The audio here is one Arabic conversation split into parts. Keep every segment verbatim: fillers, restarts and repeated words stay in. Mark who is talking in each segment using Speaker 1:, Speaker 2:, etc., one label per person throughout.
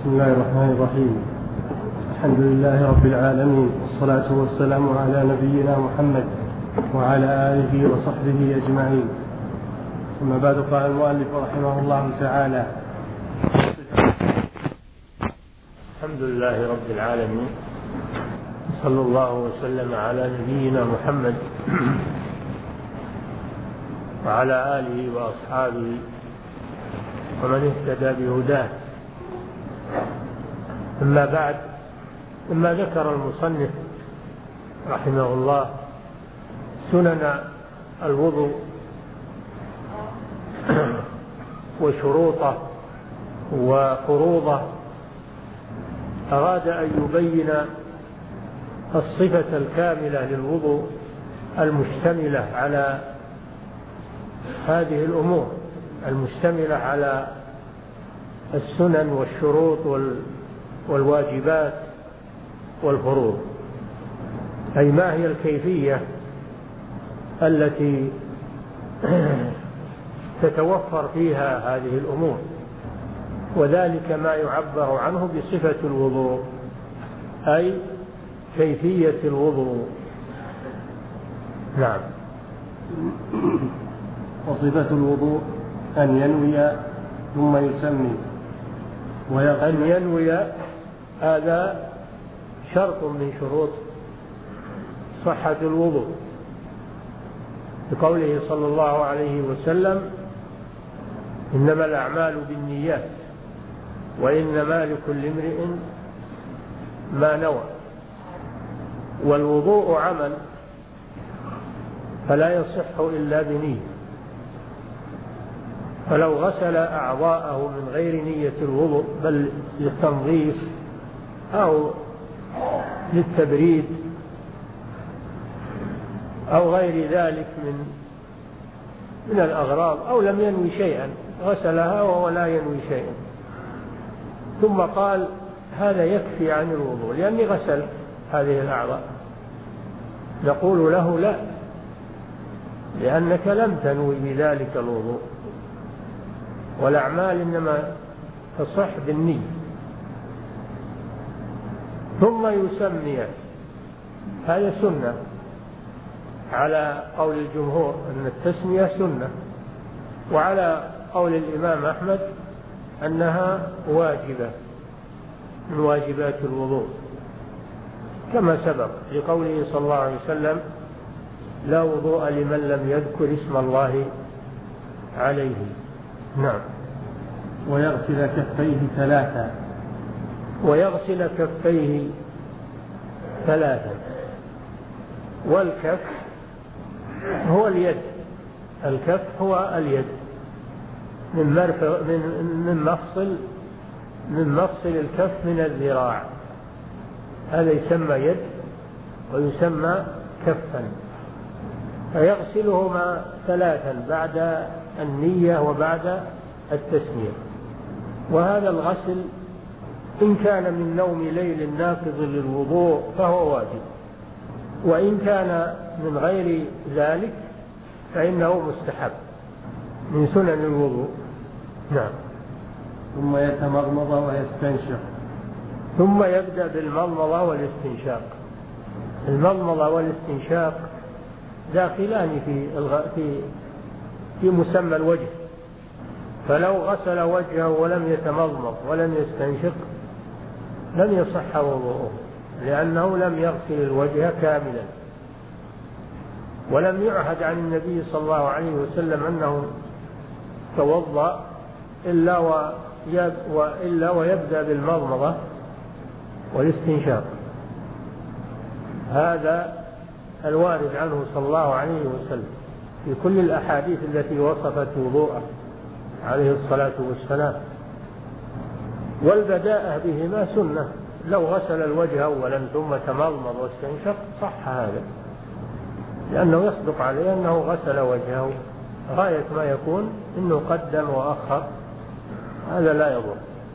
Speaker 1: بسم الله الرحمن الرحيم. الحمد لله رب العالمين، والصلاة والسلام على نبينا محمد وعلى آله وصحبه أجمعين. ثم بعد، قال المؤلف رحمه الله تعالى:
Speaker 2: الحمد لله رب العالمين، صلى الله وسلم على نبينا محمد وعلى آله وأصحابه ومن اهتدى بهداه. أما بعد، ثم ذكر المصنف رحمه الله سنن الوضوء وشروطه وفروضه، أراد أن يبين الصفة الكاملة للوضوء المشتملة على هذه الأمور، المشتملة على السنن والشروط والواجبات والفروض، أي ما هي الكيفية التي تتوفر فيها هذه الأمور، وذلك ما يعبر عنه بصفة الوضوء، أي كيفية الوضوء. نعم.
Speaker 1: وصفة الوضوء أن ينوي ثم يسمي
Speaker 2: أن ينوي، هذا شرط من شروط صحة الوضوء، بقوله صلى الله عليه وسلم: إنما الأعمال بالنيات وإنما لكل امرئ ما نوى. والوضوء عمل، فلا يصح إلا بنية، فلو غسل أعضاءه من غير نية الوضوء بل للتنظيف أو للتبريد أو غير ذلك من من الأغراض، أو لم ينوي شيئا، غسلها وهو لا ينوي شيئا، ثم قال هذا يكفي عن الوضوء لأني غسل هذه الأعضاء، نقول له لا، لأنك لم تنوي بذلك الوضوء، والأعمال إنما تصح بالنية. ثم يسمي، هذا سنة على قول الجمهور أن التسمية سنة، وعلى قول الإمام أحمد أنها واجبة من واجبات الوضوء، كما سبق لقوله صلى الله عليه وسلم: لا وضوء لمن لم يذكر اسم الله عليه. نعم.
Speaker 1: ويغسل كفيه ثلاثا
Speaker 2: ويغسل كفيه ثلاثا والكف هو اليد، الكف هو اليد من مرفق من من مفصل من مفصل الكف من الذراع، هذا يسمى يد ويسمى كفا. فيغسلهما ثلاثا بعد النية وبعد التسمية. وهذا الغسل إن كان من نوم ليل ناقض للوضوء فهو واجب، وإن كان من غير ذلك فإنه مستحب من سنن الوضوء. نعم.
Speaker 1: ثم يتمضمض ويستنشق.
Speaker 2: ثم يبدأ بالمضمضة والاستنشاق. المضمضة والاستنشاق داخلان في في في مسمى الوجه، فلو غسل وجهه ولم يتمضمض ولم يستنشق لم يصح وضوءه، لأنه لم يغسل الوجه كاملا. ولم يعهد عن النبي صلى الله عليه وسلم أنه توضأ إلا وإلا ويبدأ بالمضمضة والاستنشاق، هذا الوارد عنه صلى الله عليه وسلم في كل الأحاديث التي وصفت وضوءه عليه الصلاة والسلام. والبداءة بهما سنة، لو غسل الوجه أولا ثم تمضمض واستنشق صح هذا، لأنه يصدق عليه أنه غسل وجهه، غاية ما يكون إنه قدم وأخر، هذا لا يضر.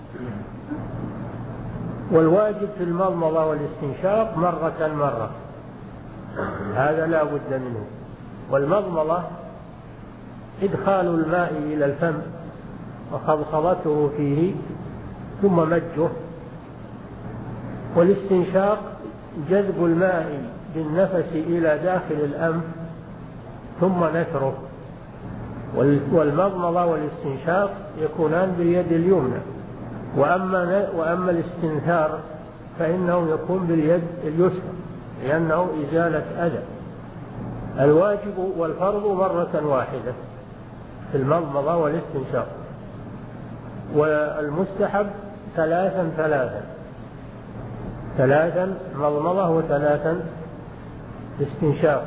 Speaker 2: والواجب في المضمضة والاستنشاق مرة مرة، هذا لا بد منه. والمضمضة إدخال الماء إلى الفم وخضخضته فيه ثم مجه. والاستنشاق جذب الماء بالنفس إلى داخل الأنف ثم نثره. والمضمضة والاستنشاق يكونان باليد اليمنى، وأما, وأما الاستنثار فإنه يكون باليد اليسرى لأنه إزالة أذى. الواجب والفرض مرة واحدة في المضمضة والاستنشاق، والمستحب ثلاثا ثلاثا ثلاثا مضمضة وثلاثا استنشاق،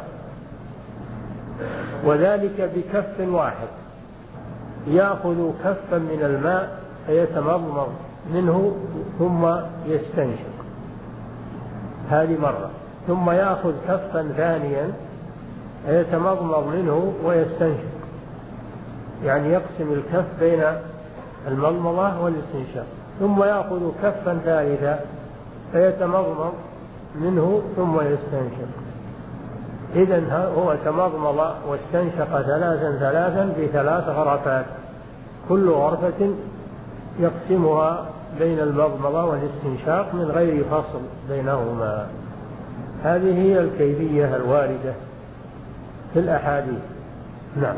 Speaker 2: وذلك بكف واحد. يأخذ كفا من الماء فيتمضمض منه ثم يستنشق، هذه مرة. ثم يأخذ كفا ثانيا فيتمضمض منه ويستنشق، يعني يقسم الكف بين المضمضة والاستنشاق. ثم يأخذ كفا ثالثا فيتمضمض منه ثم يستنشق. إذن هو تمضمض واستنشق ثلاثا ثلاثا بثلاث غرفات، كل غرفة يقسمها بين المضمضة والاستنشاق من غير فصل بينهما. هذه هي الكيفية الواردة في الأحاديث. نعم.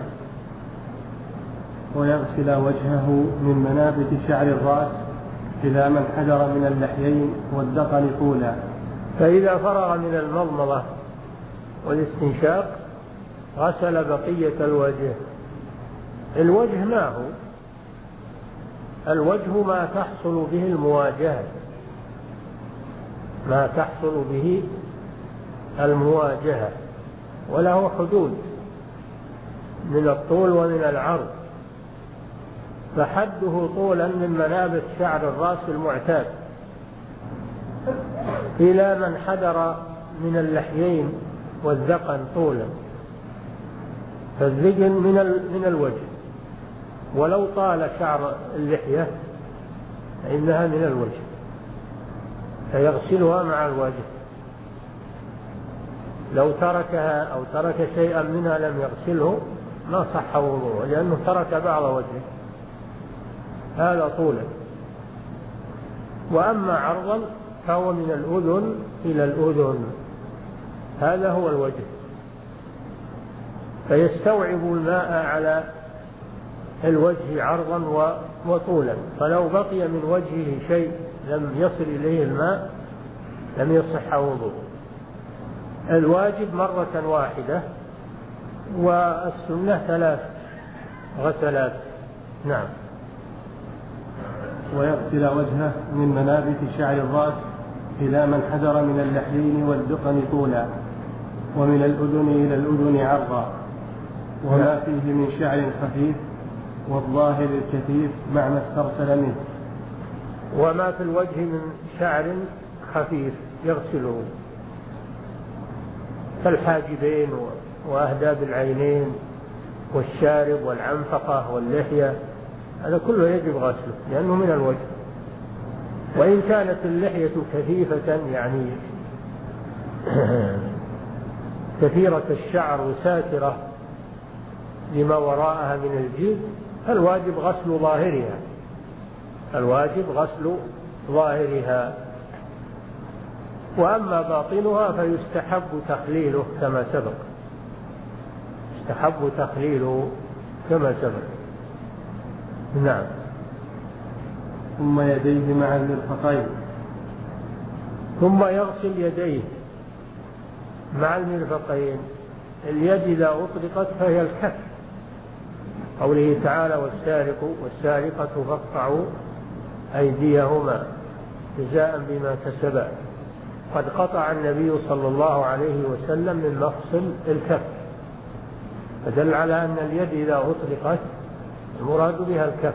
Speaker 1: ويغسل وجهه من منابت شعر الرأس إلى من حذر من اللحيين والدقن طولا.
Speaker 2: فإذا فرغ من المضمضة والاستنشاق غسل بقية الوجه. الوجه ما هو؟ الوجه ما تحصل به المواجهة، ما تحصل به المواجهة، وله حدود من الطول ومن العرض. فحده طولا من منابت شعر الرأس المعتاد إلى من حذر من اللحيين والذقن طولا، فالذقن من من الوجه، ولو طال شعر اللحية فإنها من الوجه، فيغسلها مع الوجه. لو تركها أو ترك شيئا منها لم يغسله ما صح وضوءه، لأنه ترك بعض وجهه، هذا طولا. وأما عرضا فهو من الأذن إلى الأذن، هذا هو الوجه. فيستوعب الماء على الوجه عرضا وطولا، فلو بقي من وجهه شيء لم يصل إليه الماء لم يصح وضوء. الواجب مرة واحدة، والسنة ثلاث غسلات. نعم.
Speaker 1: ويغسل وجهه من منابت شعر الرأس إلى من حذر من اللحيين والدقن طولا، ومن الأذن إلى الأذن عرضا، وما فيه من شعر خفيف والظاهر الكثيف مع ما استرسل منه.
Speaker 2: وما في الوجه من شعر خفيف يغسله، كالحاجبين وأهداب العينين والشارب والعنفقة واللحية، هذا كله يجب غسله لأنه من الوجه. وإن كانت اللحية كثيفة يعني كثيرة الشعر وساترة لما وراءها من الجلد فالواجب غسل ظاهرها، الواجب غسل ظاهرها. وأما باطنها فيستحب تخليله كما سبق، يستحب تخليله كما سبق. نعم.
Speaker 1: ثم يديه مع المرفقين.
Speaker 2: ثم يغسل يديه مع المرفقين. اليد إذا أطلقت فهي الكف، قوله تعالى والسارق والسارقة فاقطعوا أيديهما جزاء بما كسبا. قد قطع النبي صلى الله عليه وسلم من مفصل الكف، فدل على أن اليد إذا أطلقت المراد بها الكف،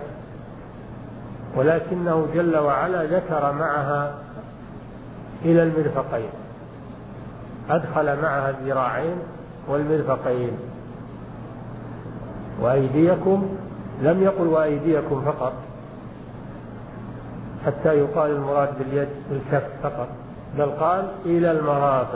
Speaker 2: ولكنه جل وعلا ذكر معها إلى المرفقين، أدخل معها الذراعين والمرفقين. وأيديكم لم يقل وأيديكم فقط حتى يقال المراد باليد الكف فقط، بل قال إلى المرافق،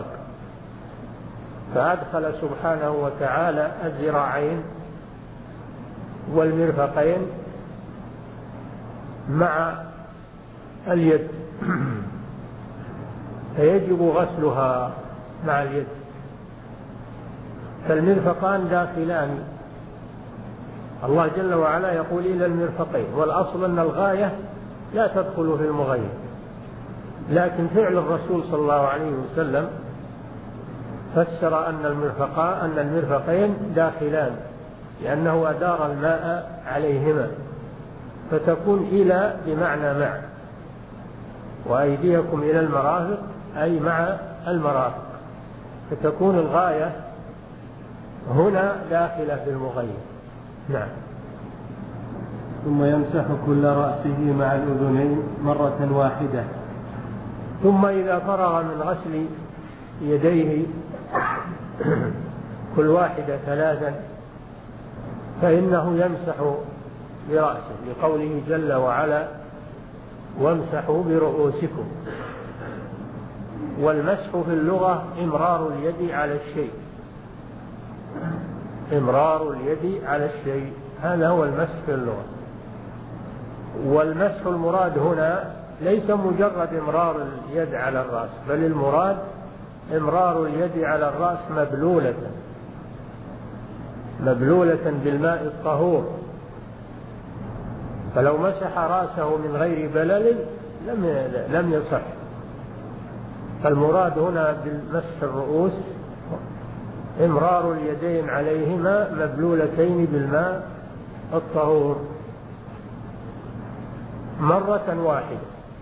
Speaker 2: فأدخل سبحانه وتعالى الذراعين والمرفقين مع اليد فيجب غسلها مع اليد. فالمرفقان داخلان، الله جل وعلا يقول إلى المرفقين، والأصل أن الغاية لا تدخل في المغير، لكن فعل الرسول صلى الله عليه وسلم فسر أن المرفقان أن المرفقين داخلان، لأنه أدار الماء عليهما، فتكون إلى بمعنى مع، وأيديكم إلى المرافق أي مع المرافق، فتكون الغاية هنا داخلة في المغير. نعم.
Speaker 1: ثم يمسح كل رأسه مع الأذنين مرة واحدة.
Speaker 2: ثم إذا فرغ من غسل يديه كل واحدة ثلاثا فإنه يمسح برأسه، لقوله جل وعلا وامسحوا برؤوسكم. والمسح في اللغة إمرار اليد على الشيء، إمرار اليد على الشيء، هذا هو المسح في اللغة. والمسح المراد هنا ليس مجرد إمرار اليد على الرأس، بل المراد إمرار اليد على الرأس مبلولة مبلولة بالماء الطهور، فلو مسح رأسه من غير بلل لم لم يصح. فالمراد هنا بالمسح الرؤوس إمرار اليدين عليهما مبلولتين بالماء الطهور مرة واحدة،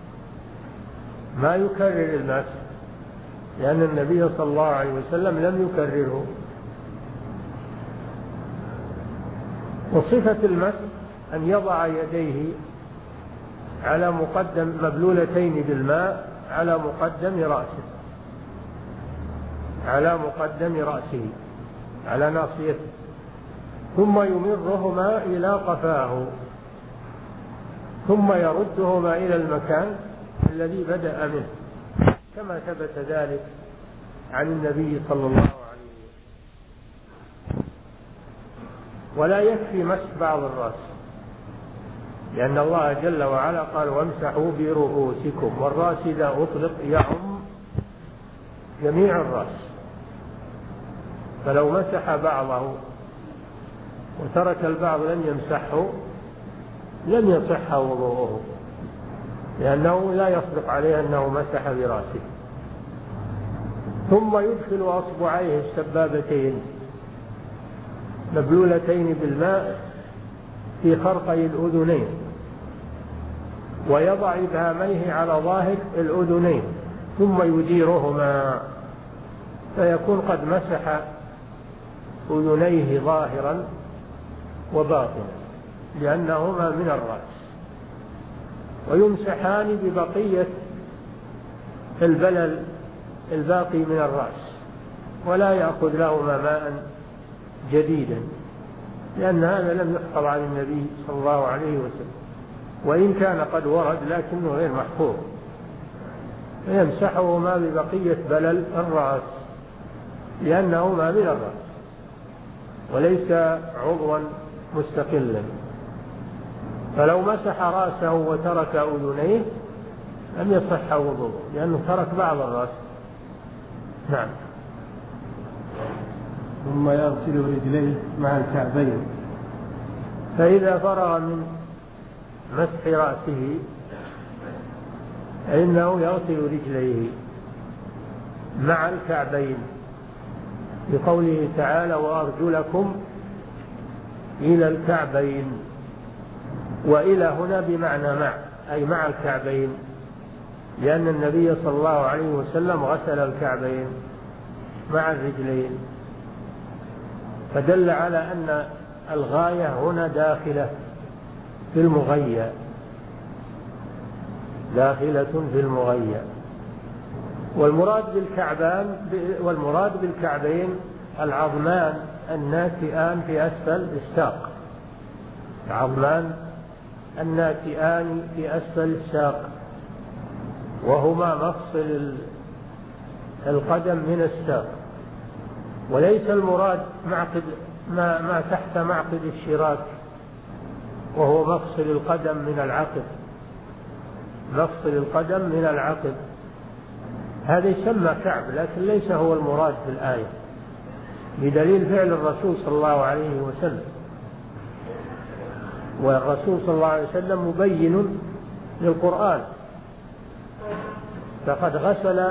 Speaker 2: ما يكرر المسح، لأن النبي صلى الله عليه وسلم لم يكرره. وصفة المسح أن يضع يديه على مقدم مبلولتين بالماء على مقدم رأسه على مقدم رأسه على ناصيته، ثم يمرهما إلى قفاه، ثم يردهما إلى المكان الذي بدأ منه، كما ثبت ذلك عن النبي صلى الله عليه وسلم. ولا يكفي مسح بعض الرأس، لأن الله جل وعلا قال وامسحوا برؤوسكم، والرأس إذا أطلق يعم جميع الرأس، فلو مسح بعضه وترك البعض لم يمسحه لم يصح وضوءه، لأنه لا يصدق عليه أنه مسح برأسه. ثم يدخل أصبعيه السبابتين مبلولتين بالماء في خرقي الأذنين، ويضع إبهاميه على ظاهر الأذنين، ثم يديرهما، فيكون قد مسح أذنيه ظاهرا وباطنا لأنهما من الرأس. ويمسحان ببقية البلل الباقي من الرأس، ولا يأخذ لهما ماء جديدا، لأن هذا لم يحفظ عن النبي صلى الله عليه وسلم، وإن كان قد ورد لكنه غير محفوظ. فيمسحهما ببقية بلل الرأس لأنهما من الرأس وليس عضوا مستقلا. فلو مسح رأسه وترك أذنيه لم يصح وضوءه، لأنه ترك بعض الرأس. نعم.
Speaker 1: ثم يغسل رجليه مع الكعبين.
Speaker 2: فإذا فرغ من مسح رأسه فإنه يغسل رجليه مع الكعبين، بقوله تعالى وأرجلكم إلى الكعبين، وإلى هنا بمعنى مع، أي مع الكعبين، لأن النبي صلى الله عليه وسلم غسل الكعبين مع الرجلين، فدل على أن الغاية هنا داخلة في المغيّ داخلة في المغيّ. والمراد بالكعبان والمراد بالكعبين العظمان الناتئان في أسفل الساق، العظمان الناتئان في أسفل الساق، وهما مفصل القدم من الساق، وليس المراد معقد ما, ما تحت معقد الشراك وهو مفصل القدم من العقد، مفصل القدم من العقب، هذا يسمى كعب، لكن ليس هو المراد في الآية، بدليل فعل الرسول صلى الله عليه وسلم. والرسول صلى الله عليه وسلم مبين للقرآن، فقد غسل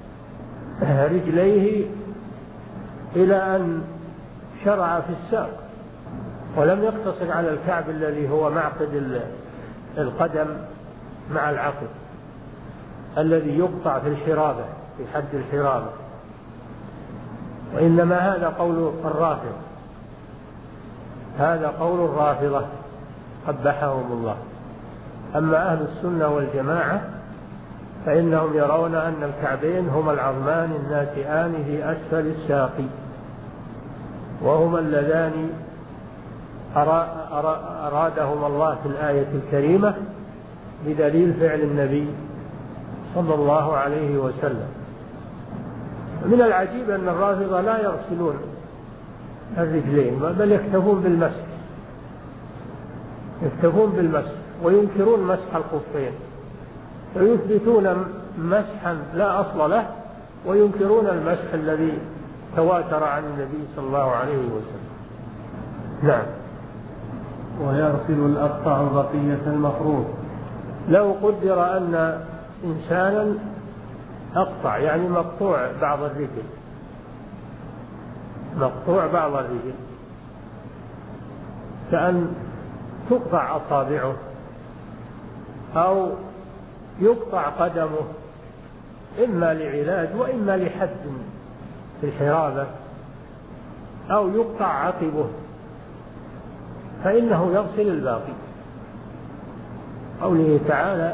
Speaker 2: رجليه إلى أن شرع في الساق، ولم يقتصر على الكعب الذي هو معقد القدم مع العقب الذي يقطع في الحرابة، في حد الحرابة، وإنما هذا قول الرافضة، هذا قول الرافضة قبحهم الله. أما أهل السنة والجماعة فإنهم يرون أن الكعبين هما العظمان الناتئان في أسفل الساق، وهما اللذان أرادهما الله في الآية الكريمة بدليل فعل النبي صلى الله عليه وسلم. من العجيب أن الرافضة لا يغسلون الرجلين، بل يكتفون بالمسح، يكتفون بالمسح وينكرون مسح الخفين، ويثبتون مسحا لا أصل له، وينكرون المسح الذي تواتر عن النبي صلى الله عليه وسلم. نعم.
Speaker 1: ويغسل الأقطع بقية المفروض.
Speaker 2: لو قدر أن إنسانا أقطع، يعني مقطوع بعض الرجل، مقطوع بعض الرجل، كأن تقطع أصابعه أو يقطع قدمه، إما لعلاج وإما لحد في الحرابة، أو يقطع عقبه، فإنه يغسل الباقي. قوله تعالى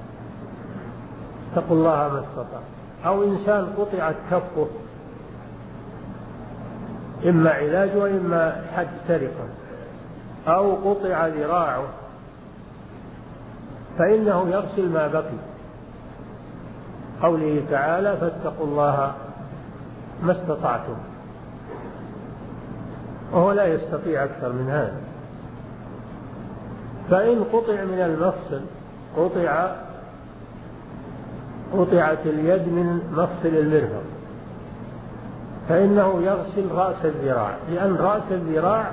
Speaker 2: اتقوا الله ما استطعتم. أو إنسان قطعت كفه، إما علاج وإما حد سرقة، أو قطع ذراعه، فإنه يغسل ما بقي. قوله تعالى فاتقوا الله ما استطعتم، وهو لا يستطيع أكثر من هذا. فإن قطع من المفصل، قطع قطعت اليد من مفصل المرفق، فإنه يغسل رأس الذراع، لأن رأس الذراع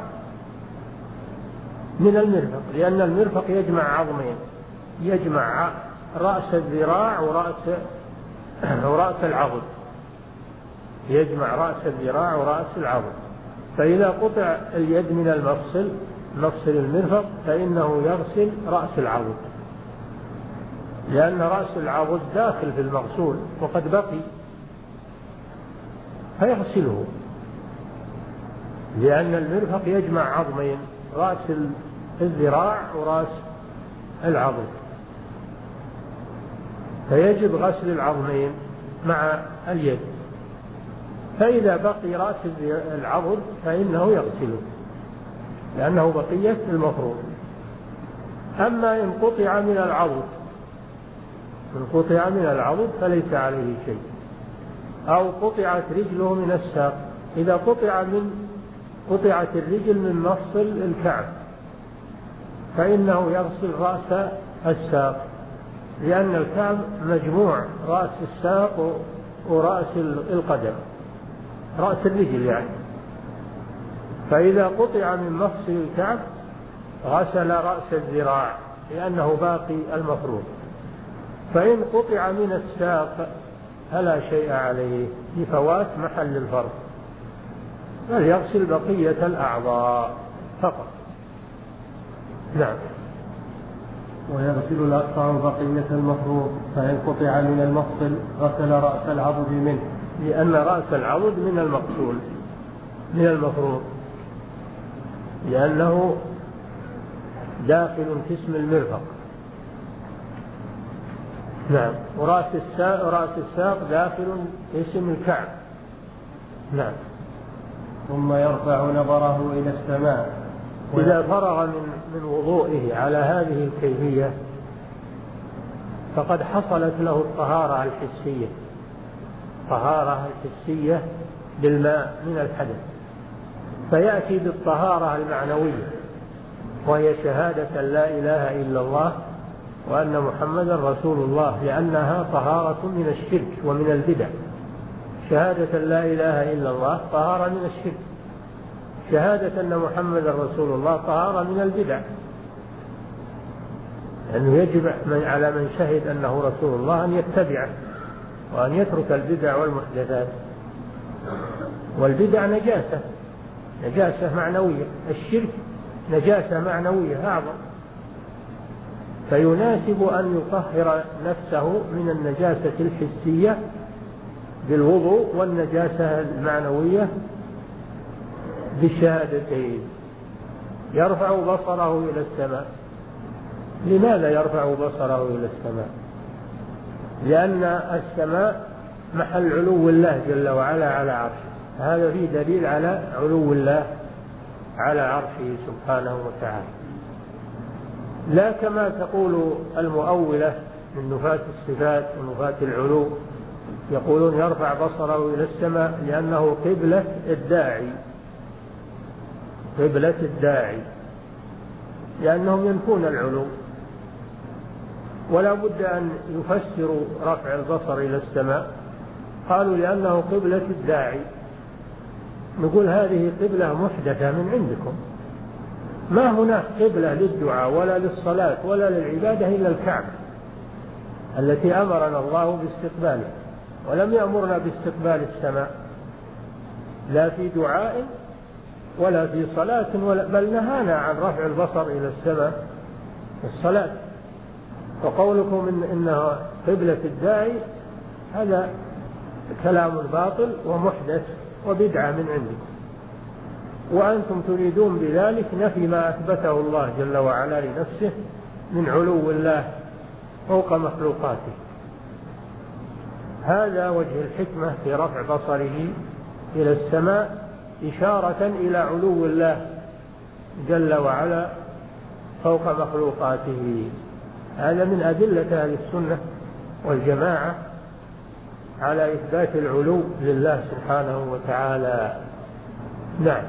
Speaker 2: من المرفق، لأن المرفق يجمع عظمين، يجمع رأس الذراع ورأس ورأس العضد، يجمع رأس الذراع ورأس العضد. فإذا قطع اليد من المفصل، مفصل المرفق، فإنه يغسل رأس العضد، لأن رأس العضد داخل في المغسول وقد بقي، فيغسله، لأن المرفق يجمع عظمين، رأس الذراع ورأس العضد، فيجب غسل العظمين مع اليد. فإذا بقي رأس العضد فإنه يغسله، لأنه بقية المفروض. أما إن قطع من العضد، إن قطع من العضد فليس عليه شيء. أو قطعت رجله من الساق، إذا قطع من قطعت الرجل من مفصل الكعب فإنه يغسل رأس الساق، لأن الكعب مجموع رأس الساق ورأس القدم، رأس الرجل يعني. فإذا قطع من مفصل الكعب غسل رأس الذراع، لأنه باقي المفروض. فإن قطع من الساق فلا شيء عليه لفوات محل الفرض، بل يغسل بقية الأعضاء فقط. نعم.
Speaker 1: ويغسل الأقطع بقية المفروض، فإن قطع من المفصل غسل رأس العضد منه،
Speaker 2: لأن رأس العضد من المقصول من المفروض، لأنه داخل في اسم المرفق. نعم. ورأس الساق, رأس الساق داخل في اسم الكعب. نعم.
Speaker 1: ثم يرفع نظره إلى السماء.
Speaker 2: إذا فرغ من, من وضوئه على هذه الكيفية فقد حصلت له الطهارة الحسية، طهارة الحسية بالماء من الحدث، فيأتي بالطهارة المعنوية، وهي شهادة لا إله إلا الله وأن محمدا رسول الله، لأنها طهارة من الشرك ومن البدع. شهادة لا إله إلا الله طهارة من الشرك، شهادة أن محمدا رسول الله طهارة من البدع، لأنه يجب على من شهد أنه رسول الله أن يتبعه وأن يترك البدع والمحدثات. والبدع نجاسة، نجاسة معنوية، الشرك نجاسة معنوية أعظم، فيناسب أن يطهر نفسه من النجاسة الحسية بالوضوء والنجاسة المعنوية بالشهادتين. يرفع بصره إلى السماء. لماذا يرفع بصره إلى السماء؟ لأن السماء محل علو الله جل وعلا على عرشه، هذا فيه دليل على علو الله على عرشه سبحانه وتعالى، لا كما تقول المؤولة من نفاة الصفات ونفاة العلو، يقولون يرفع بصره إلى السماء لأنه قبلة الداعي، قبلة الداعي، لأنهم ينفون العلو. ولا بد أن يفسروا رفع البصر إلى السماء، قالوا لأنه قبلة الداعي. نقول هذه قبلة محدثة من عندكم، ما هناك قبلة للدعاء ولا للصلاة ولا للعبادة إلا الكعبة التي أمرنا الله باستقباله، ولم يأمرنا باستقبال السماء لا في دعاء ولا في صلاة، ولا بل نهانا عن رفع البصر إلى السماء في الصلاة. وقولكم إن إنها قبلة الداعي هذا كلام باطل ومحدث وبدعة من عندكم، وأنتم تريدون بذلك نفي ما أثبته الله جل وعلا لنفسه من علو الله فوق مخلوقاته. هذا وجه الحكمة في رفع بصره إلى السماء، إشارة إلى علو الله جل وعلا فوق مخلوقاته. هذا من أدلة أهل السنة والجماعة على إثبات العلو لله سبحانه وتعالى. نعم.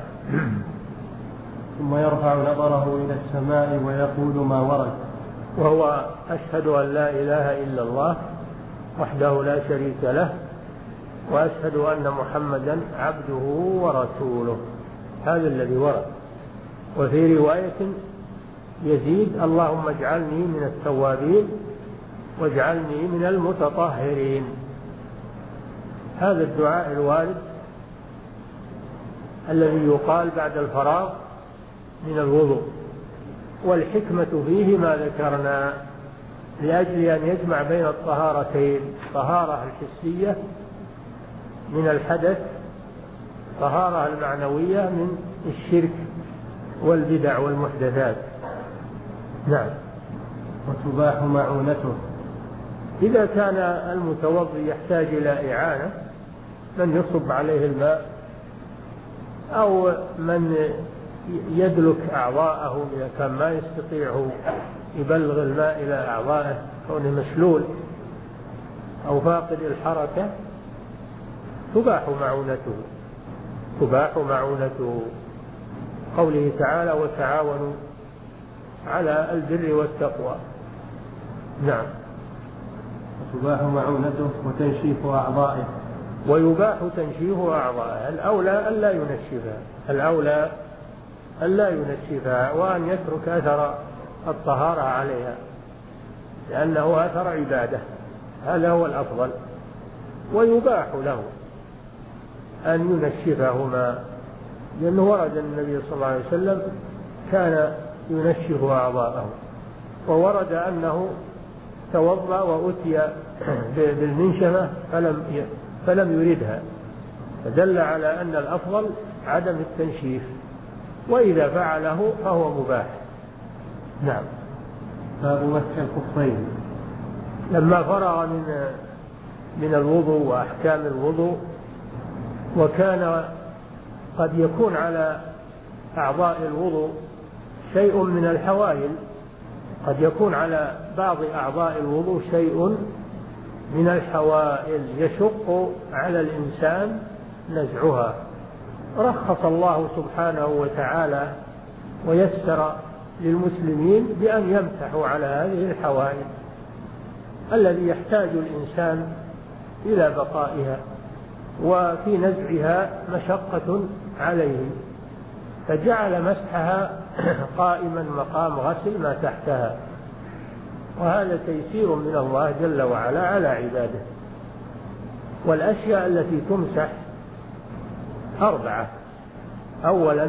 Speaker 1: ثم يرفع نظره إلى السماء ويقول ما ورد،
Speaker 2: وهو أشهد أن لا إله إلا الله وحده لا شريك له، وأشهد أن محمدا عبده ورسوله، هذا الذي ورد. وفي رواية يزيد اللهم اجعلني من التوابين واجعلني من المتطهرين. هذا الدعاء الوارد الذي يقال بعد الفراغ من الوضوء، والحكمة فيه ما ذكرنا، لأجل أن يجمع بين الطهارتين، طهارة الحسية من الحدث، طهارة المعنوية من الشرك والبدع والمحدثات. نعم.
Speaker 1: وتباح معونته.
Speaker 2: إذا كان المتوضي يحتاج إلى إعانة، من يصب عليه الماء أو من يدلك أعضاءه إذا كان ما يستطيع يبلغ الماء إلى أعضائه كونه مشلول أو فاقد الحركة، تباح معونته، تباح معونته. قوله تعالى وتعاونوا على البر والتقوى. نعم.
Speaker 1: وتباح معونته وتنشيف أعضائه.
Speaker 2: ويباح تنشيف أعضائه، الأولى ألا ينشفها، الأولى ألا ينشفها وأن يترك أثر الطهارة عليها، لأنه أثر عبادة، هذا هو الأفضل. ويباح له أن ينشفهما، لأنه ورد النبي صلى الله عليه وسلم كان ينشف أعضاءه، وورد أنه توضأ وأتي بالمنشفة فلم فلم يردها، فدل على أن الأفضل عدم التنشيف، وإذا فعله فهو مباح. نعم.
Speaker 1: باب مسح الخفين.
Speaker 2: لما فرغ من من الوضوء وأحكام الوضوء، وكان قد يكون على أعضاء الوضوء شيء من الحوائل، قد يكون على بعض أعضاء الوضوء شيء من الحوائل يشق على الإنسان نزعها، رخص الله سبحانه وتعالى ويسر للمسلمين بأن يمسحوا على هذه الحوائج الذي يحتاج الإنسان إلى بقائها، وفي نزعها مشقة عليه، فجعل مسحها قائما مقام غسل ما تحتها، وهذا تيسير من الله جل وعلا على عباده. والأشياء التي تمسح أربعة: أولا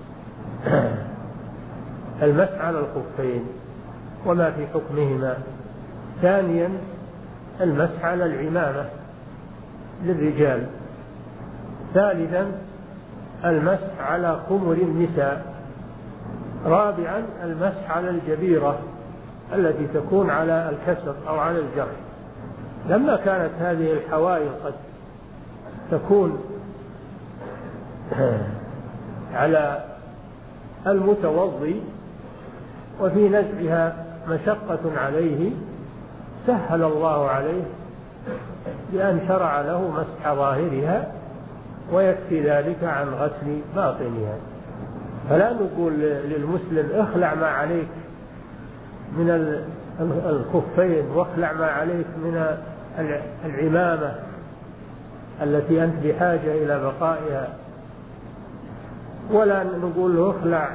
Speaker 2: المسح على الخفين وما في حكمهما، ثانيا المسح على العمامة للرجال، ثالثا المسح على خمر النساء، رابعا المسح على الجبيرة التي تكون على الكسر أو على الجرح. لما كانت هذه الحوائل قد تكون على المتوضي وفي نزعها مشقة عليه، سهل الله عليه بأن شرع له مسح ظاهرها، ويكفي ذلك عن غسل باطنها. فلا نقول للمسلم اخلع ما عليك من الخفين واخلع ما عليك من العمامة التي أنت بحاجة إلى بقائها، ولا نقول له اخلع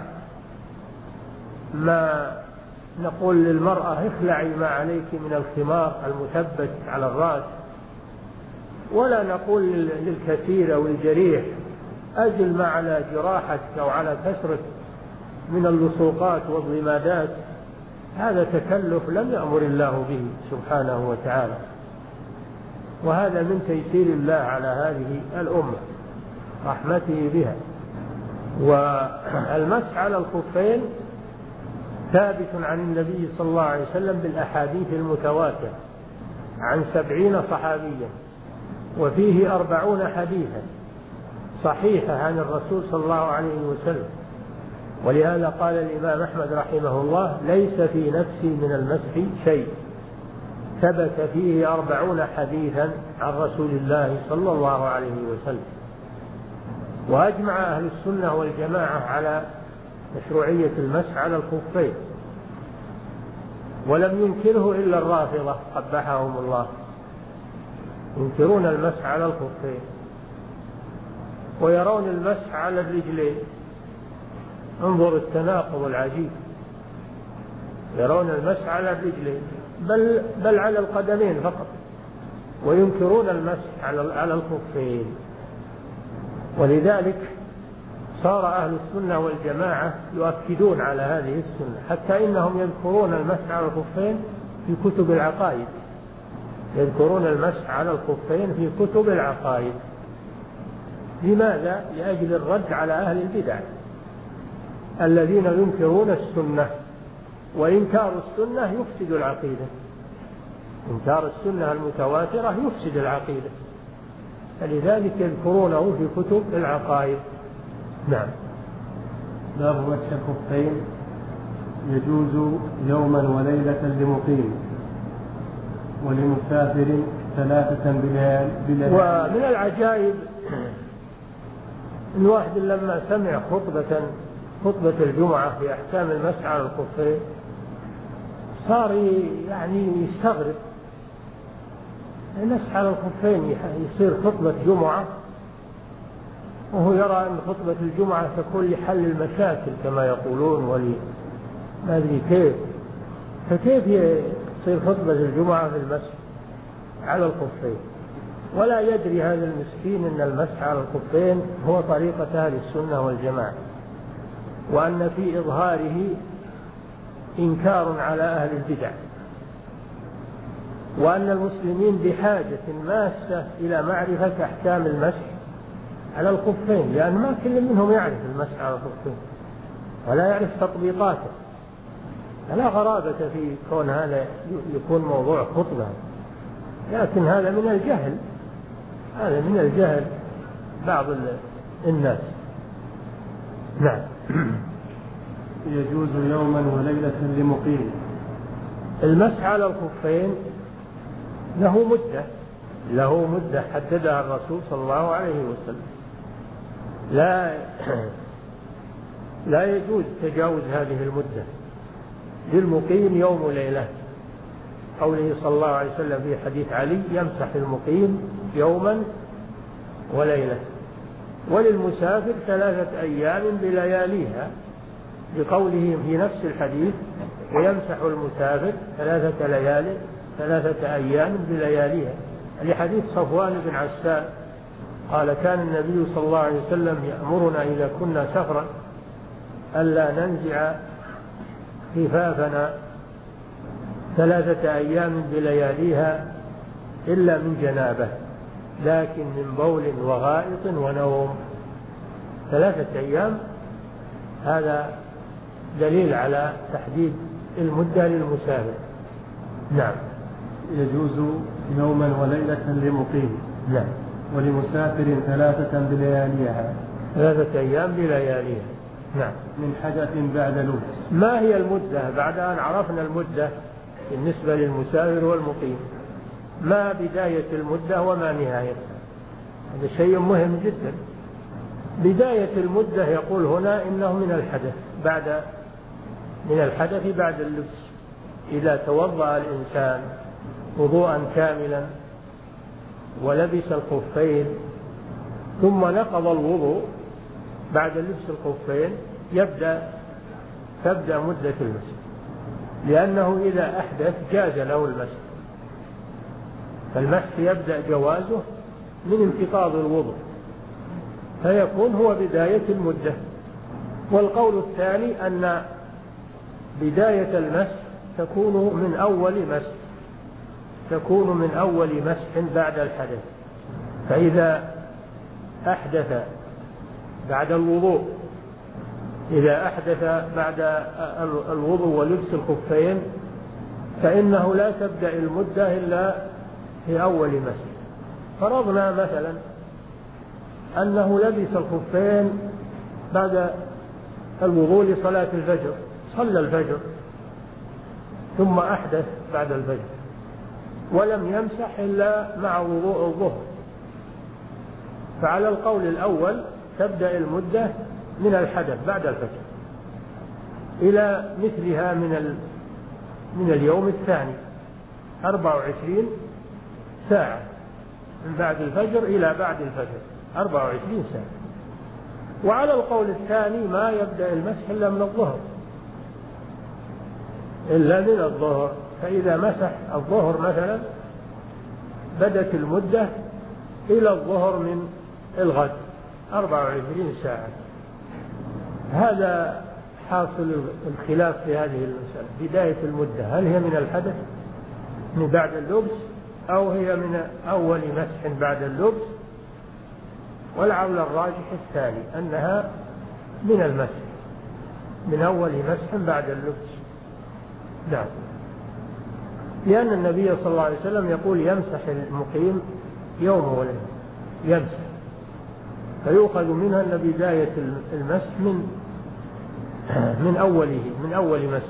Speaker 2: ما نقول للمرأة اخلعي ما عليك من الخمار المثبت على الرأس، ولا نقول للكثير أو الجريح أزل ما على جراحتك أو على كسرك من اللصوقات والضمادات. هذا تكلف لم يأمر الله به سبحانه وتعالى، وهذا من تيسير الله على هذه الأمة رحمته بها. والمسح على الخفين ثابت عن النبي صلى الله عليه وسلم بالأحاديث المتواترة عن سبعين صحابيا، وفيه أربعون حديثا صحيحة عن الرسول صلى الله عليه وسلم. ولهذا قال الإمام أحمد رحمه الله: ليس في نفسي من المسح شيء، ثبت فيه أربعون حديثا عن رسول الله صلى الله عليه وسلم. وأجمع أهل السنة والجماعة على مشروعية المسح على الخفين، ولم ينكره إلا الرافضة قبحهم الله، ينكرون المسح على الخفين ويرون المسح على الرجلين. انظر التناقض العجيب، يرون المسح على الرجلين بل, بل على القدمين فقط، وينكرون المسح على الخفين. ولذلك صار أهل السنة والجماعة يؤكدون على هذه السنة، حتى إنهم يذكرون المسح على الخفين في كتب العقائد، يذكرون المسح على الخفين في كتب العقائد. لماذا؟ لأجل الرد على أهل البدع الذين ينكرون السنة، وإنكار السنة يفسد العقيدة، إنكار السنة المتواترة يفسد العقيدة، فلذلك يذكرونه في كتب العقائد. نعم.
Speaker 1: باب مسح الخفين: يجوز يوما وليلة لمقيم، ولمسافر ثلاثة بليال.
Speaker 2: ومن العجائب أن واحد لما سمع خطبة خطبة الجمعة في أحكام المسح على الخفين صار يعني يستغرب. المسح على الخفين يصير خطبة جمعة، وهو يرى أن خطبة الجمعة تكون لحل المشاكل كما يقولون، ولي ما أدري كيف، فكيف يصير خطبة الجمعة في المسح على الخفين؟ ولا يدري هذا المسكين أن المسح على الخفين هو طريقة أهل السنة والجماعة، وأن في إظهاره إنكار على أهل البدع، وأن المسلمين بحاجة ماسة إلى معرفة أحكام المسح على الخفين، لأن ما كل منهم يعرف المسح على الخفين ولا يعرف تطبيقاته. فلا غرابة في كون هذا يكون موضوع خطبة، لكن هذا من الجهل، هذا من الجهل بعض الناس. نعم.
Speaker 1: يجوز يوما وليلة لمقيم.
Speaker 2: المسح على الخفين له مدة له مدة حددها الرسول صلى الله عليه وسلم، لا لا يجوز تجاوز هذه المدة للمقيم يوم وليلة. قوله صلى الله عليه وسلم في حديث علي: يمسح المقيم يوما وليلة. وللمسافر ثلاثة أيام بلياليها، بقوله في نفس الحديث: ويمسح المسافر ثلاثة ليال ثلاثة أيام بلياليها، لحديث صفوان بن عسال قال: كان النبي صلى الله عليه وسلم يأمرنا إذا كنا سفرا ألا ننزع خفافنا ثلاثة أيام بلياليها إلا من جنابه، لكن من بول وغائط ونوم. ثلاثة أيام هذا دليل على تحديد المدة للمسافر. نعم.
Speaker 1: يجوز يوما وليلة لمقيم.
Speaker 2: نعم.
Speaker 1: ولمسافر ثلاثة بلياليها.
Speaker 2: ثلاثة أيام بلياليها. نعم.
Speaker 1: من حدث بعد لبس.
Speaker 2: ما هي المدة بعد أن عرفنا المدة بالنسبة للمسافر والمقيم؟ ما بداية المدة وما نهايتها؟ هذا شيء مهم جدا. بداية المدة يقول هنا إنه من الحدث بعد من الحدث بعد اللبس، إذا توضأ الإنسان وضوءا كاملا ولبس الخفين ثم نقض الوضوء بعد لبس الخفين يبدأ تبدأ مدة المسح، لأنه إذا أحدث جاز له المسح، فالمسح يبدأ جوازه من انتقاض الوضوء، فيكون هو بداية المدة. والقول الثاني أن بداية المسح تكون من أول مسح تكون من أول مسح بعد الحدث، فإذا أحدث بعد الوضوء إذا أحدث بعد الوضوء ولبس الخفين فإنه لا تبدأ المدة إلا في أول مسح. فرضنا مثلا أنه لبس الخفين بعد الوضوء لصلاة الفجر، صلى الفجر ثم أحدث بعد الفجر ولم يمسح إلا مع وضوء الظهر، فعلى القول الأول تبدأ المدة من الحدث بعد الفجر إلى مثلها من من اليوم الثاني، أربع وعشرين ساعة من بعد الفجر إلى بعد الفجر، أربع وعشرين ساعة. وعلى القول الثاني ما يبدأ المسح إلا من الظهر إلا من الظهر فإذا مسح الظهر مثلا بدت المدة إلى الظهر من الغد، أربع وعشرين ساعة. هذا حاصل الخلاف في هذه المسألة، بداية المدة هل هي من الحدث من بعد اللبس أو هي من أول مسح بعد اللبس؟ والعول الراجح الثاني أنها من المسح من أول مسح بعد اللبس. نعم. لأن النبي صلى الله عليه وسلم يقول: يمسح المقيم يوم وليلة، يمسح، فيؤخذ منها أن بداية المسح من من أوله من أول مسح،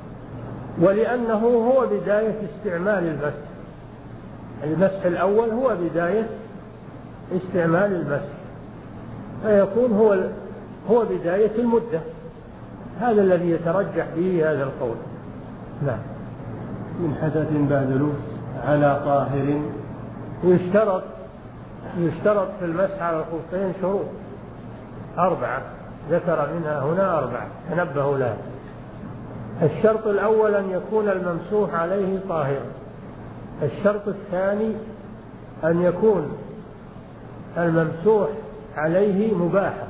Speaker 2: ولأنه هو بداية استعمال المسح. المسح الأول هو بداية استعمال المسح، فيكون هو هو بداية المدة. هذا الذي يترجح به هذا القول. نعم.
Speaker 1: من حدث بعد لبس على طاهر.
Speaker 2: يشترط يشترط في المسح على الخفين شروط أربعة، ذكر منها هنا أربعة تنبهوا لها. الشرط الأول أن يكون الممسوح عليه طاهرا. الشرط الثاني أن يكون الممسوح عليه مباحا.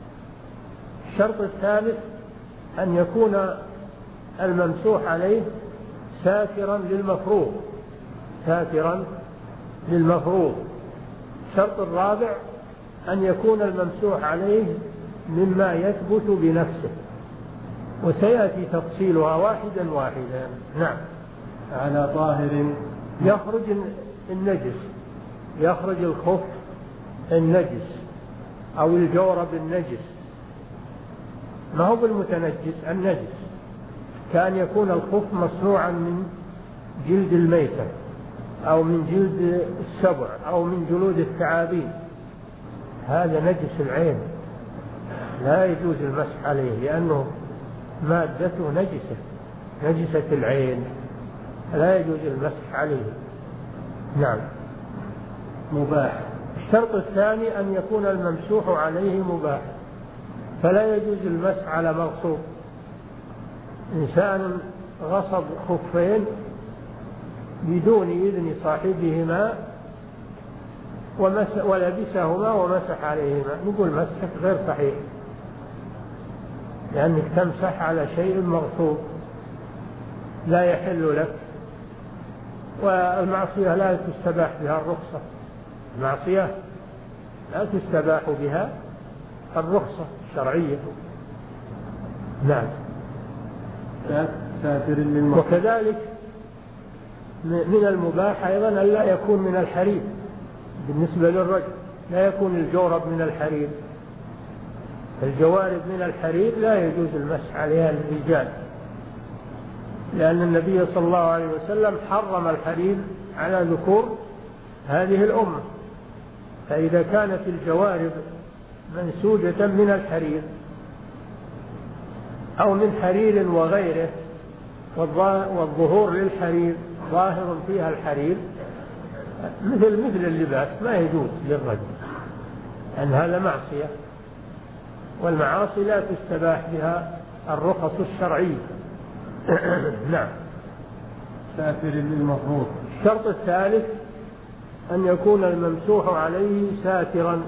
Speaker 2: الشرط الثالث أن يكون الممسوح عليه ساترا للمفروض ساترا للمفروض. الشرط الرابع أن يكون الممسوح عليه مما يثبت بنفسه، وسيأتي تفصيلها واحدا واحدا. نعم.
Speaker 1: على طاهر.
Speaker 2: يخرج النجس، يخرج الخف النجس أو الجورب النجس، ما هو بالمتنجس النجس، كأن يكون الخف مصنوعا من جلد الميتة أو من جلد السبع أو من جلود الثعابين، هذا نجس العين لا يجوز المسح عليه لأنه مادته نجسة نجسة العين، لا يجوز المسح عليه. نعم.
Speaker 1: مباح.
Speaker 2: الشرط الثاني أن يكون الممسوح عليه مباح، فلا يجوز المسح على مغصوب. إنسان غصب خفين بدون إذن صاحبهما ولبسهما ومسح عليهما، نقول مسحك غير صحيح، لأنك تمسح على شيء مغصوب لا يحل لك، والمعصية لا تستباح بها الرخصة، المعصية لا تستباح بها الرخصة الشرعية. نعم.
Speaker 1: ساتر للمرء.
Speaker 2: وكذلك من المباح أيضا أن لا يكون من الحرير بالنسبة للرجل، لا يكون الجورب من الحرير، الجوارب من الحرير لا يجوز المسح عليها للرجال، لأن النبي صلى الله عليه وسلم حرم الحرير على ذكور هذه الأمة، فإذا كانت الجوارب منسوجة من الحرير أو من حرير وغيره والظهور للحرير ظاهر فيها الحرير مثل مثل اللباس ما يجوز للرجل، أن هذا معصية، والمعاصي لا تستباح بها الرخص الشرعية. نعم.
Speaker 1: ساتر للمفروض.
Speaker 2: الشرط الثالث أن يكون الممسوح عليه ساترا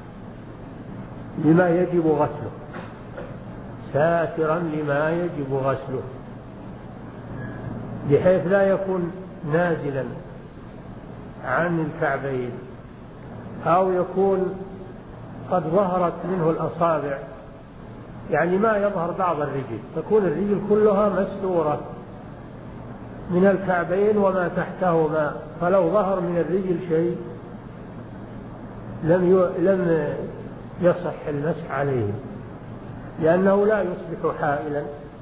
Speaker 2: لما يجب غسله، ساترا لما يجب غسله، بحيث لا يكون نازلا عن الكعبين، أو يكون قد ظهرت منه الأصابع، يعني ما يظهر بعض الرجل، تكون الرجل كلها مستورة من الكعبين وما تحتهما، فلو ظهر من الرجل شيء لم لم يصح المسح عليه، لأنه لا يصبح حائلا،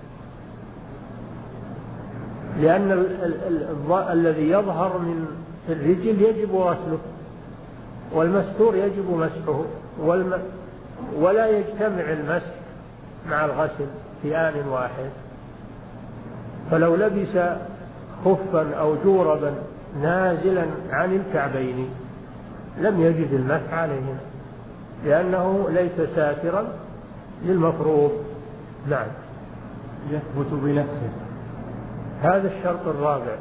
Speaker 2: لأن ال ال ال الذي يظهر من الرجل يجب غسله، والمستور يجب مسحه، ولا يجتمع المسح مع الغسل في آن واحد. فلو لبس خفا أو جوربا نازلا عن الكعبين لم يجد المسح عليهما، لأنه ليس ساترا للمفروض. نعم.
Speaker 1: يثبت بنفسه.
Speaker 2: هذا الشرط الرابع.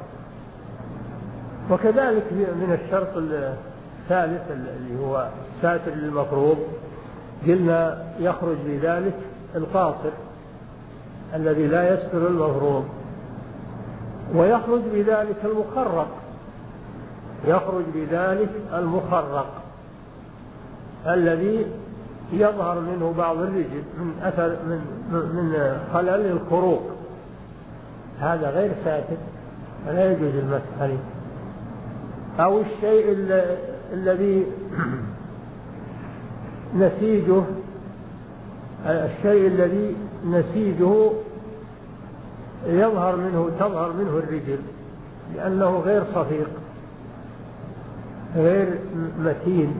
Speaker 2: وكذلك من الشرط الثالث اللي هو ساتر للمفروض قلنا يخرج بذلك القاصر الذي لا يستر المفروض، ويخرج بذلك المخرق، يخرج بذلك المخرق الذي يظهر منه بعض الرجل من أثر من من خلل الخروق، هذا غير ساتر فلا يجوز المسح عليه. أو الشيء الذي نسيجه الشيء الذي نسيجه يظهر منه تظهر منه الرجل لأنه غير صفيق غير متين،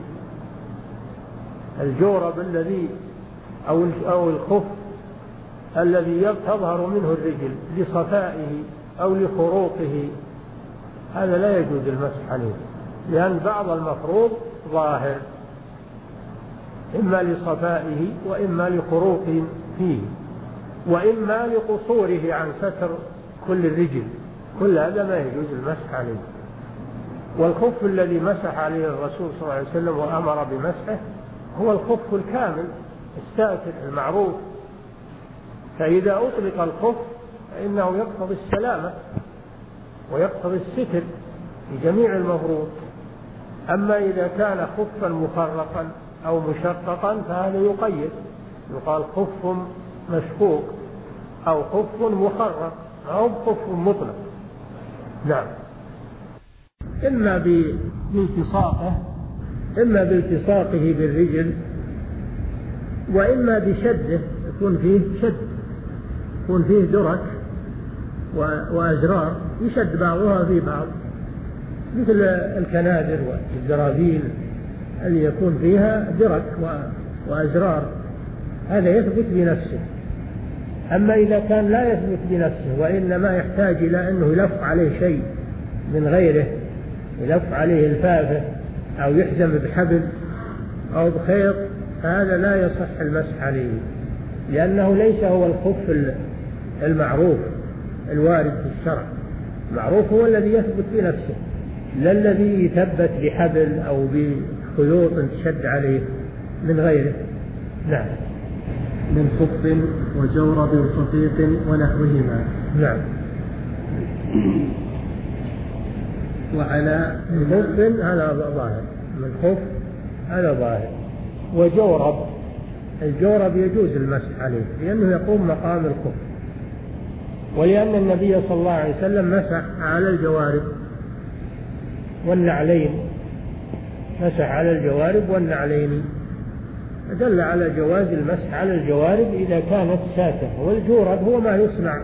Speaker 2: الجورب الذي أو أو الخف الذي تظهر منه الرجل لصفائه أو لخروقه هذا لا يجوز المسح عليه، لأن بعض المفروض ظاهر إما لصفائه وإما لخروق فيه وإما لقصوره عن ستر كل الرجل، كل هذا ما يجوز المسح عليه. والخف الذي مسح عليه الرسول صلى الله عليه وسلم وأمر بمسحه هو الخف الكامل الساتر المعروف، فإذا أطلق الخف فإنه يقتضي السلامة ويقتضي الستر في جميع المفروض. أما إذا كان خفا مخرقا أو مشققا فهذا يقيد، يقال خف مشقوق أو خف مخرق أو خف مطلق. نعم. إما بالتصاقه إما بالتصاقه بالرجل، وإما بشده، يكون فيه شد، يكون فيه درك وأزرار يشد بعضها في بعض، مثل الكنادر والزرابيل اللي يكون فيها درك وأزرار هذا يثبت بنفسه. أما إذا كان لا يثبت بنفسه وإنما يحتاج إلى أنه يلف عليه شيء من غيره، يلف عليه الفافة أو يحزم بحبل أو بخيط، فهذا لا يصح المسح عليه، لأنه ليس هو الخف المعروف الوارد في الشرع. المعروف هو الذي يثبت بنفسه، لا الذي يثبت بحبل أو بخيوط تشد عليه من غيره. نعم.
Speaker 1: من خف وجورب صفيق ونحوهما.
Speaker 2: نعم.
Speaker 1: وعلى
Speaker 2: خف هذا ظاهر، من خف هذا ظاهر. وجورب، الجورب يجوز المسح عليه لأنه يقوم مقام الخف، ولأن النبي صلى الله عليه وسلم مسح على الجوارب والنعلين، مسح على الجوارب والنعلين، دل على جواز المسح على الجوارب إذا كانت ساترة. والجورب هو ما يصنع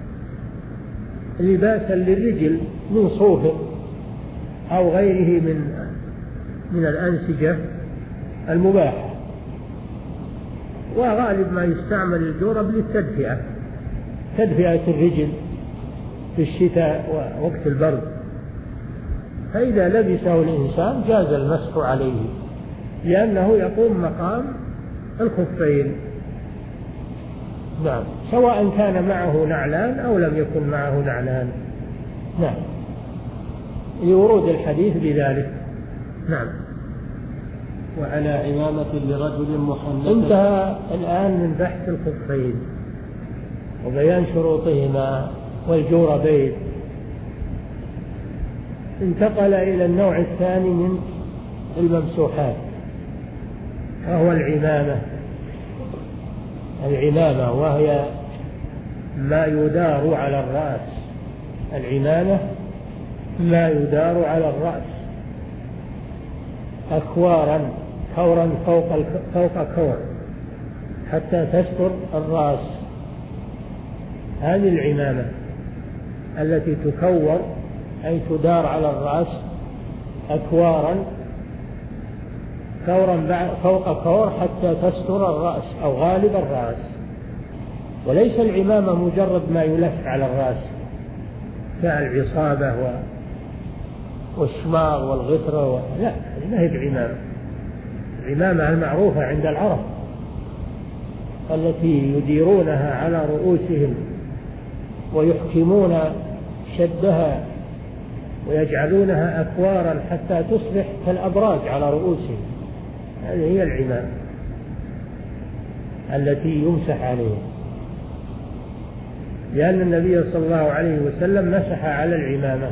Speaker 2: لباسا للرجل من صوف أو غيره من من الأنسجة المباحة، وغالب ما يستعمل الجورب للتدفئة، تدفئة الرجل في الشتاء ووقت البرد، فإذا لبسه الإنسان جاز المسح عليه لأنه يقوم مقام الخفين. نعم، سواء كان معه نعلان أو لم يكن معه نعلان. نعم، لورود الحديث بذلك. نعم.
Speaker 1: وعلى عمامة لرجل محنث.
Speaker 2: انتهى الآن من بحث الخفين وبيان شروطهما والجوربين. انتقل إلى النوع الثاني من الممسوحات وهو العمامة. العمامة وهي ما يدار على الرأس. العمامة ما يدار على الرأس، أكوارا كورا فوق فوق كور حتى تستر الرأس. هذه العمامة التي تكور أي تدار على الرأس أكوارا كورا فوق كور حتى تستر الرأس أو غالب الرأس. وليس العمامة مجرد ما يلف على الرأس كالعصابة والشماغ والغترة و... لا، ما هي بعمامة. العمامة المعروفة عند العرب التي يديرونها على رؤوسهم ويحكمون شدها ويجعلونها أكوارا حتى تصبح كالأبراج على رؤوسهم، هذه هي العمامة التي يمسح عليها، لأن النبي صلى الله عليه وسلم مسح على العمامة،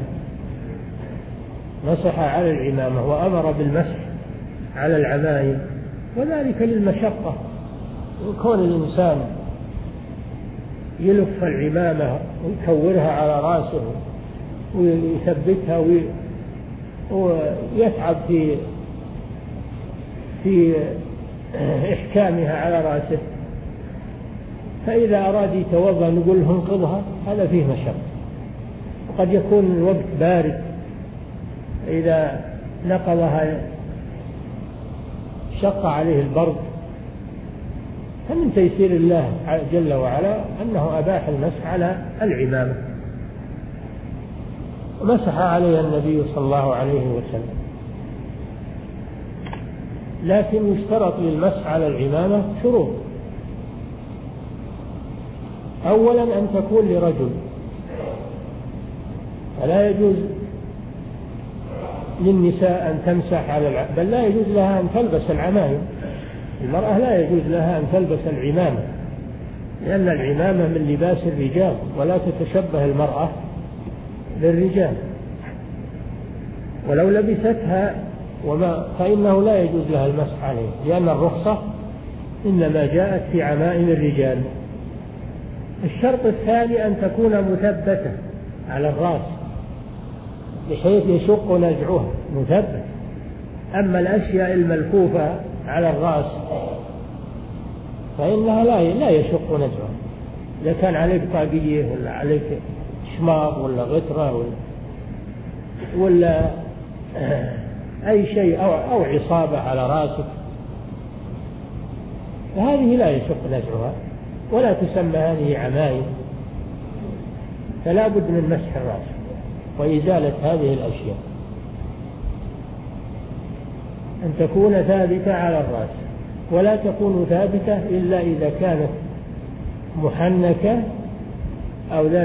Speaker 2: مسح على العمامة وأمر بالمسح على العمائم، وذلك للمشقة. وكون الإنسان يلف العمامة ويكورها على رأسه ويثبتها ويتعب في في إحكامها على رأسه، فإذا أراد يتوضأ نقول له انقضها، هذا فيه مشقة. وقد يكون الوقت بارد، إذا نقضها شق عليه البرد. فمن تيسير الله جل وعلا أنه أباح المسح على العمامة، ومسح عليها النبي صلى الله عليه وسلم. لكن يشترط للمسح على العمامة شروط. أولا أن تكون لرجل، فلا يجوز للنساء أن تمسح على الع... بل لا يجوز لها أن تلبس العمائم. المرأة لا يجوز لها أن تلبس العمامة، لأن العمامة من لباس الرجال، ولا تتشبه المرأة للرجال. ولو لبستها وما فإنه لا يجوز لها المسح عليه، لأن الرخصة إنما جاءت في عمائم الرجال. الشرط الثاني أن تكون مثبتة على الرأس بحيث يشق نزعها، مثبت. أما الأشياء الملفوفة على الرأس فإنها لا لا يشق نزعها. إذا كان عليك طاقية ولا عليك شماغ ولا غترة ولا, ولا أي شيء أو, أو عصابة على رأسك فهذه لا يشق نزعها ولا تسمى هذه عمائم، فلا بد من مسح الرأس وإزالة هذه الأشياء، أن تكون ثابتة على الرأس، ولا تكون ثابتة إلا إذا كانت محنكة أو ذات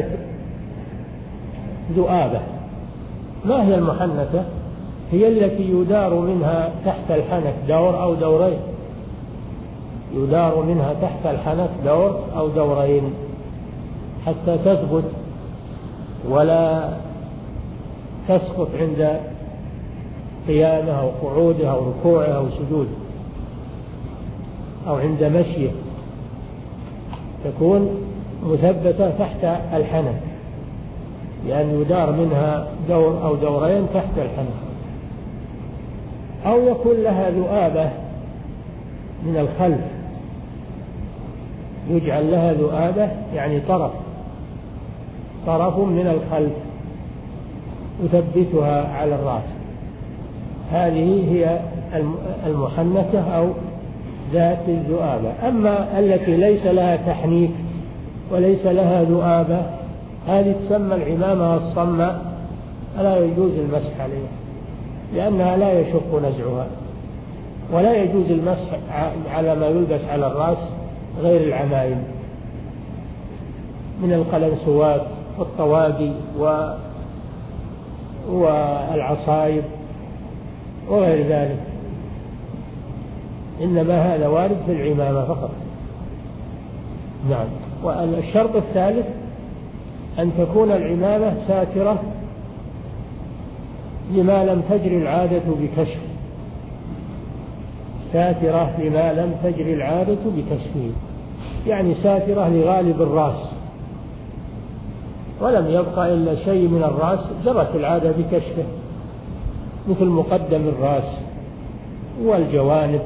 Speaker 2: ذؤابة. ما هي المحنكة؟ هي التي يدار منها تحت الحنك دور أو دورين، يدار منها تحت الحنك دور أو دورين حتى تثبت ولا تسقط عند قيامه أو قعوده أو ركوعه أو سجوده أو عند مشيه، تكون مثبتة تحت الحنك، لأن يدار منها دور أو دورين تحت الحنك. أو يكون لها ذؤابة من الخلف، يجعل لها ذؤابة يعني طرف طرف من الخلف يثبتها على الرأس، هذه هي المحنكة أو ذات الذؤابة. أما التي ليس لها تحنيك وليس لها ذؤابة هذه تسمى العمامة الصماء، لا يجوز المسح عليها لأنها لا يشق نزعها، ولا يجوز المسح على ما يلبس على الرأس غير العمائم من القلنسوات والطواقي والعصايب وغير ذلك، إنما هذا وارد في العمامة فقط. نعم. والشرط الثالث أن تكون العمامة ساترة لما لم تجري العادة بكشف، ساترة لما لم تجري العادة بكشفه، يعني ساترة لغالب الرأس ولم يبقى إلا شيء من الرأس جرت العادة بكشفه، مثل مقدم الرأس والجوانب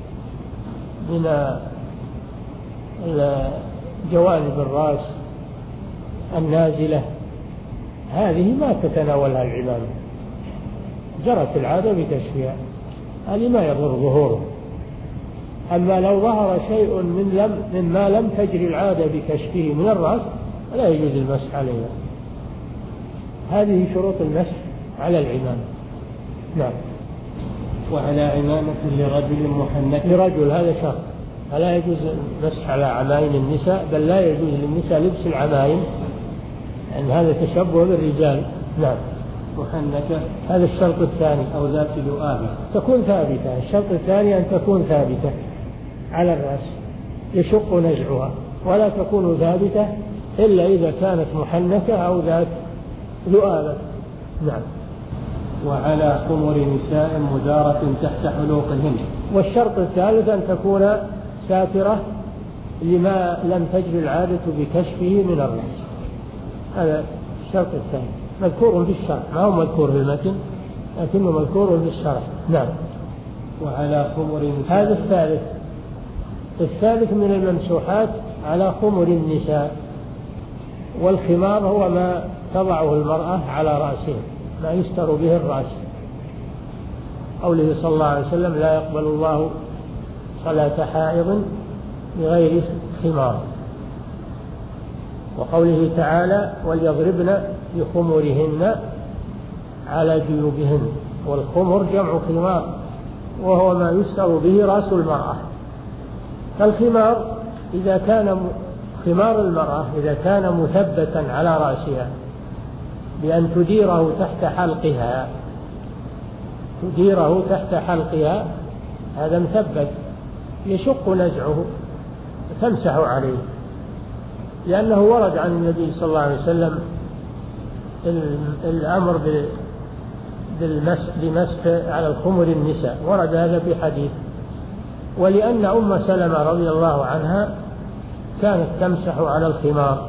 Speaker 2: من جوانب الرأس النازلة، هذه ما تتناولها العمامة، جرت العادة بكشفها، هذه ما يضر ظهوره. أما لو ظهر شيء من لم مما لم تجري العادة بكشفه من الرأس لا يجوز المسح عليها. هذه شروط المسح على العمامة. نعم.
Speaker 1: وعلى عمامة لرجل محنك،
Speaker 2: لرجل هذا شرط، فلا يجوز المسح على عمائم النساء، بل لا يجوز للنساء لبس العمائم لأن هذا تشبه بالرجال. نعم.
Speaker 1: محنكة
Speaker 2: هذا الشرط الثاني.
Speaker 1: أو ذات ذؤابة
Speaker 2: تكون ثابتة. الشرط الثاني أن تكون ثابتة على الرأس يشق نزعها، ولا تكون ثابتة إلا إذا كانت محنكة أو ذات ذؤابة. نعم.
Speaker 1: وعلى خمر نساء مدارة تحت حلوقهن.
Speaker 2: والشرط الثالث أن تكون ساترة لما لم تجري العادة بكشفه من الرأس، هذا الشرط الثاني مذكور في الشرح، ما هو مذكور في المتن لكنه مذكور في الشرح. نعم.
Speaker 1: وعلى خمر نساء.
Speaker 2: هذا الثالث. الثالث من الممسوحات على خمر النساء، والخمار هو ما تضعه المرأة على رأسها، ما يستر به الرأس، قوله صلى الله عليه وسلم لا يقبل الله صلاة حائض بغير خمار، وقوله تعالى وليضربن بخمرهن على جيوبهن، والخمر جمع خمار وهو ما يستر به رأس المرأة. فالخمار إذا كان خمار المرأة إذا كان مثبتا على رأسها بأن تديره تحت حلقها تديره تحت حلقها هذا مثبت يشق نزعه تمسح عليه، لأنه ورد عن النبي صلى الله عليه وسلم الأمر بالمسح على الخمر النساء، ورد هذا في حديث. ولأن أم سلمة رضي الله عنها كانت تمسح على الخمار،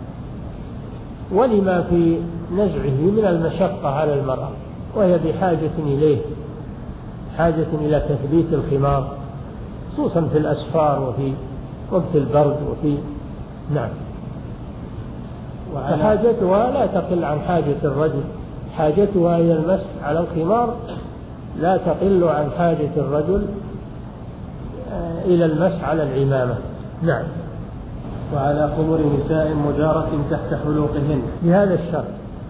Speaker 2: ولما في نزعه من المشقة على المرأة، وهي بحاجة إليه، حاجة إلى تثبيت الخمار خصوصا في الأسفار وفي وقت البرد وفي نعم. فحاجتها لا تقل عن حاجة الرجل، حاجتها إلى المسح على الخمار لا تقل عن حاجة الرجل إلى المسح على العمامة. نعم.
Speaker 1: وعلى خمر نساء مدارة تحت حلوقهن
Speaker 2: بهذا الشرط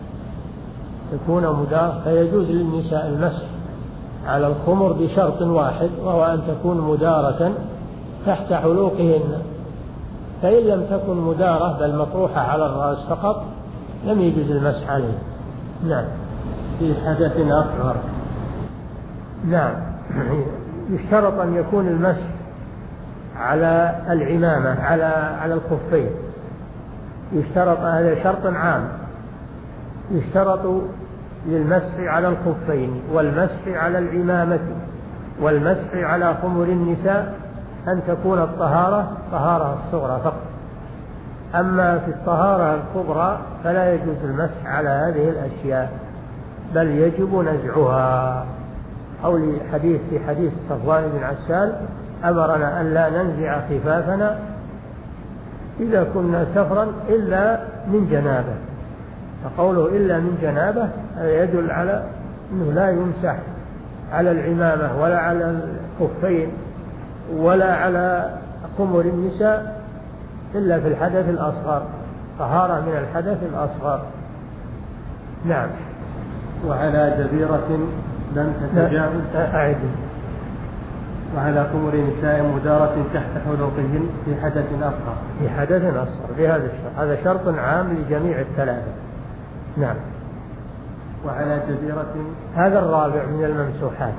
Speaker 2: تكون مدارة، فيجوز للنساء المسح على الخمر بشرط واحد، وهو أن تكون مدارة تحت حلوقهن، فإن لم تكن مدارة بل مطروحة على الرأس فقط لم يجوز المسح عليه. نعم.
Speaker 1: في حدث أصغر.
Speaker 2: نعم. يشترط أن يكون المسح على العمامة على على الخفين، يشترط، هذا شرط عام، يشترط للمسح على الخفين والمسح على العمامة والمسح على خمر النساء أن تكون الطهارة طهارة الصغرى فقط. أما في الطهارة الكبرى فلا يجوز المسح على هذه الأشياء، بل يجب نزعها. أو لحديث في حديث صفوان بن عسال أمرنا أن لا ننزع خفافنا إذا كنا سفرا إلا من جنابه، فقوله إلا من جنابه يدل على أنه لا يمسح على العمامة ولا على الخفين ولا على خمر النساء إلا في الحدث الأصغر، طهارة من الحدث الأصغر. نعم.
Speaker 1: وعلى جبيرة لم تتجاوز
Speaker 2: أعد.
Speaker 1: وعلى خمر نساء مدارة تحت حلوقهن في حدث أصغر.
Speaker 2: في حدث أصغر بهذا الشرط، هذا شرط عام لجميع الثلاثة. نعم.
Speaker 1: وعلى جبيرة.
Speaker 2: هذا الرابع من الممسوحات.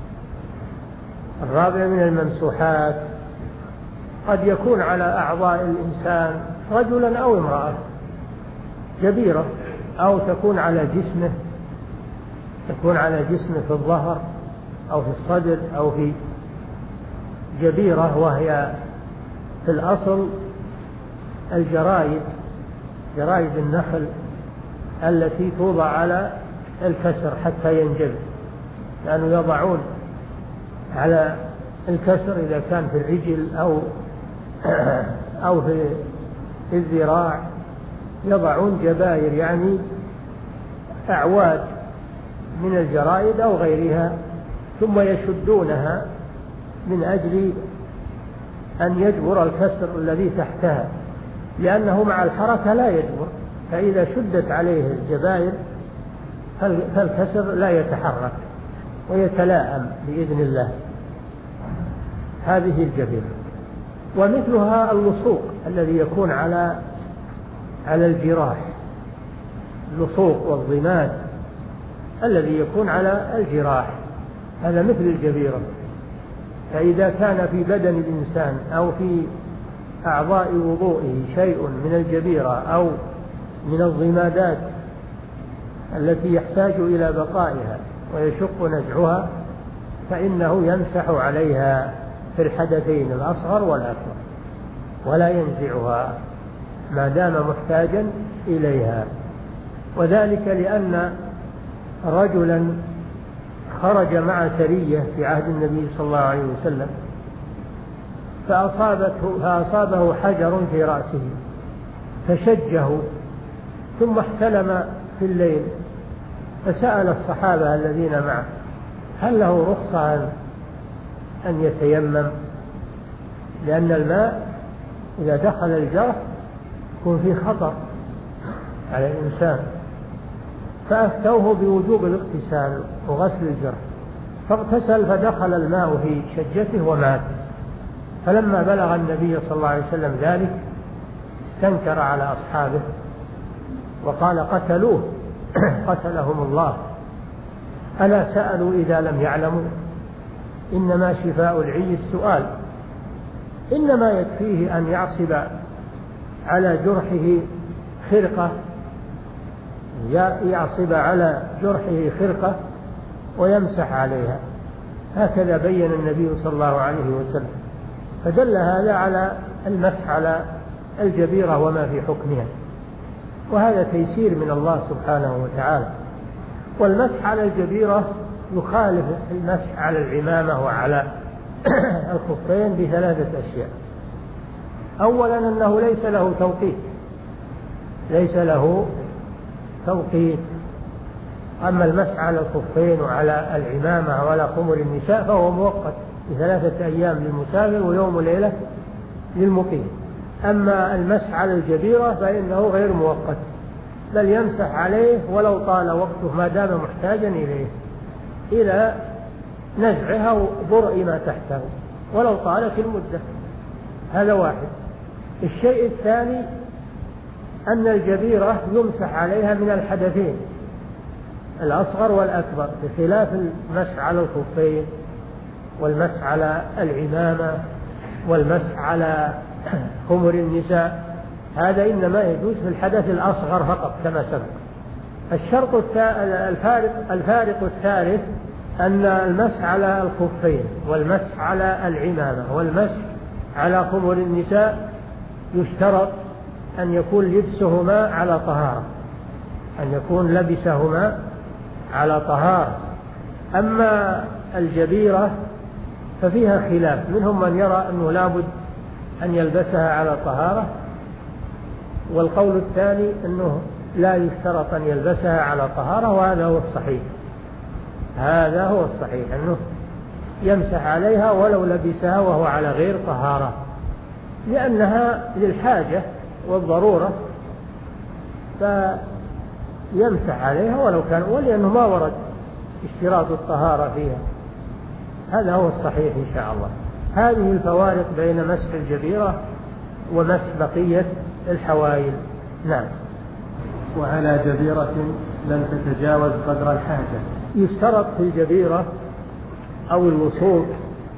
Speaker 2: الرابع من الممسوحات قد يكون على أعضاء الإنسان رجلا أو امرأة جبيرة، أو تكون على جسمه، تكون على جسمه في الظهر أو في الصدر أو في جبيرة، وهي في الأصل الجرايد، جرايد النخل التي توضع على الكسر حتى ينجب، لأنه يضعون على الكسر إذا كان في الرجل أو أو في الذراع، يضعون جباير يعني أعواد من الجرائد أو غيرها، ثم يشدونها من أجل أن يجبر الكسر الذي تحتها، لأنه مع الحركة لا يجبر، فإذا شدت عليه الجباير فالكسر لا يتحرك ويتلائم بإذن الله. هذه الجبيرة. ومثلها اللصوق الذي يكون على على الجراح، اللصوق والضماد الذي يكون على الجراح، هذا مثل الجبيرة. فإذا كان في بدن الإنسان أو في أعضاء وضوئه شيء من الجبيرة أو من الضمادات التي يحتاج إلى بقائها ويشق نزعها، فإنه يمسح عليها في الحدثين الأصغر والأكبر ولا ينزعها ما دام محتاجا إليها. وذلك لأن رجلا خرج مع سرية في عهد النبي صلى الله عليه وسلم فأصابته فأصابه حجر في رأسه فشجه، ثم احتلم في الليل، فسأل الصحابة الذين معه هل له رخصة أن يتيمم، لأن الماء إذا دخل الجرح يكون فيه خطر على الإنسان، فأفتوه بوجوب الاغتسال وغسل الجرح، فاغتسل فدخل الماء في شجته ومات. فلما بلغ النبي صلى الله عليه وسلم ذلك استنكر على أصحابه وقال قتلوه قتلهم الله، ألا سألوا إذا لم يعلموا؟ إنما شفاء العي السؤال، إنما يكفيه أن يعصب على جرحه خرقة، يعصب على جرحه خرقة ويمسح عليها، هكذا بين النبي صلى الله عليه وسلم. فدل هذا على المسح على الجبيرة وما في حكمها، وهذا تيسير من الله سبحانه وتعالى. والمسح على الجبيرة يخالف المسح على العمامة وعلى الخفين بثلاثة أشياء. أولا أنه ليس له توقيت، ليس له توقيت أما المسح على الخفين وعلى العمامة وعلى خمر النساء فهو مؤقت بثلاثة أيام للمسافر ويوم وليلة للمقيم. أما المسح على الجبيرة فإنه غير مؤقت، بل يمسح عليه ولو طال وقته ما دام محتاجا إليه إلى نزعها وبرء ما تحته ولو طالت المدة. هذا واحد. الشيء الثاني أن الجبيرة يمسح عليها من الحدثين الأصغر والأكبر، بخلاف المسح على الخفين والمسح على العمامة والمسح على خمر النساء، هذا إنما يجوز في الحدث الأصغر فقط كما سبق. الشرط الفارق, الفارق الثالث أن المسح على الخفين والمسح على العمامة والمسح على خمر النساء يشترط أن يكون لبسهما على طهارة، أن يكون لبسهما على طهارة. أما الجبيرة ففيها خلاف، منهم من يرى أنه لابد أن يلبسها على طهارة، والقول الثاني أنه لا يشترط أن يلبسها على طهارة، وهذا هو الصحيح. هذا هو الصحيح أنه يمسح عليها ولو لبسها وهو على غير طهارة، لأنها للحاجة والضرورة فيمسح عليها ولو كان، ولأنه ما ورد اشتراط الطهارة فيها. هذا هو الصحيح إن شاء الله. هذه الفوارق بين مسح الجبيرة ومسح بقية الحوائل. نعم.
Speaker 1: وعلى جبيرة لم تتجاوز قدر الحاجة.
Speaker 2: يشترط في الجبيرة أو الوسوط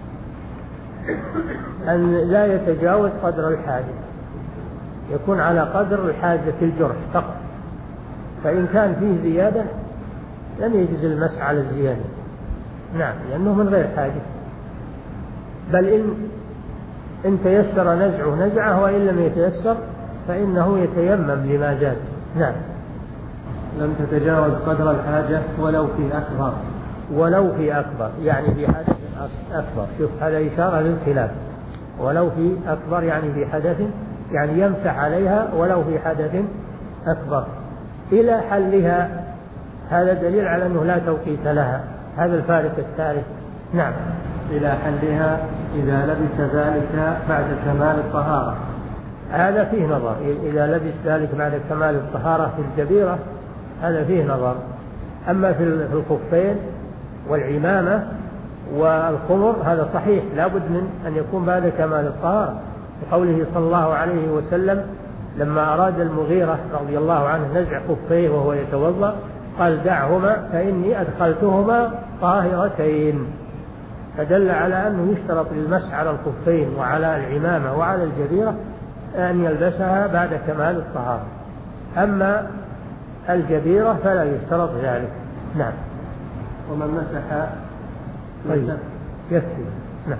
Speaker 2: أن لا يتجاوز قدر الحاجة، يكون على قدر الحاجة في الجرح فقط، فإن كان فيه زيادة لم يجوز المسح على الزيادة. نعم، لأنه من غير حاجة، بل إن إن تيسر نزعه نزعه، وإن لم يتيسر فإنه يتيمم لما زاد. نعم.
Speaker 1: لم تتجاوز قدر الحاجة ولو في أكبر.
Speaker 2: ولو في أكبر يعني في حدث أكبر. شوف هذا إشارة للخلاف. ولو في أكبر يعني في حدث، يعني يمسح عليها ولو في حدث أكبر إلى حلها. هذا دليل على أنه لا توقيت لها. هذا الفارق الثالث. نعم.
Speaker 1: إلى حلها إذا لبس ذلك بعد كمال الطهارة.
Speaker 2: هذا فيه نظر، إذا لبس ذلك بعد كمال الطهارة في الجبيرة هذا فيه نظر. أما في الخفين والعمامة والخمر هذا صحيح، لا بد من أن يكون بعد كمال الطهارة، بقوله صلى الله عليه وسلم لما أراد المغيرة رضي الله عنه نزع خفيه وهو يتوضأ قال دعهما فإني أدخلتهما طاهرتين، فدل على أنه يشترط للمسح على الخفين وعلى العمامة وعلى الجبيرة أن يلبسها بعد كمال الطهارة. أما الجبيرة فلا يشترط ذلك. نعم.
Speaker 1: ومن مسح
Speaker 2: طيب يكفي. نعم.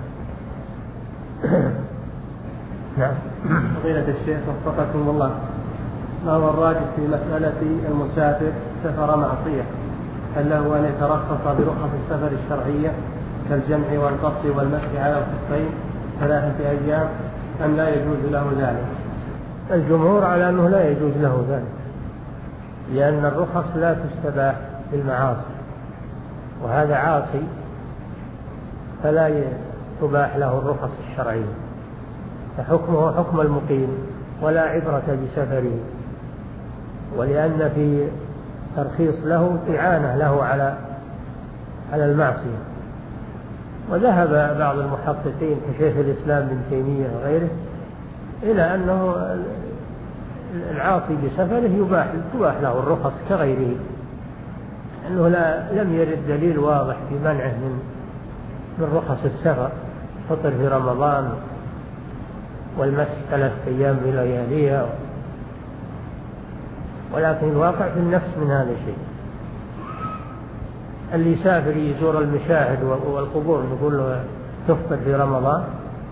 Speaker 2: نعم.
Speaker 1: فضيلة الشيخ وفقكم الله، ما هو الراجح في مسألة المسافر سفر معصية؟ هل له أن يترخص برخص السفر الشرعية كالجمع والقصد والمسح على الخفين ثلاثة أيام أم لا يجوز له ذلك؟
Speaker 2: الجمهور على أنه لا يجوز له ذلك، لأن الرخص لا تستباح بالمعاصي، وهذا عاصي فلا تباح له الرخص الشرعية، فحكمه حكم المقيم ولا عبرة بسفره، ولأن في ترخيص له إعانة له على على المعصية. وذهب بعض المحققين كشيخ الإسلام ابن تيمية وغيره إلى أنه العاصي بسفره يباح تباح له الرخص كغيره، أنه لا لم يرد دليل واضح في منعه من من رخص السفر، فطر في رمضان والمسح ثلاث أيام بلياليها، ولكن الواقع في النفس من هذا الشيء. اللي يسافر يزور المشاهد والقبور نقول له تفطر في رمضان،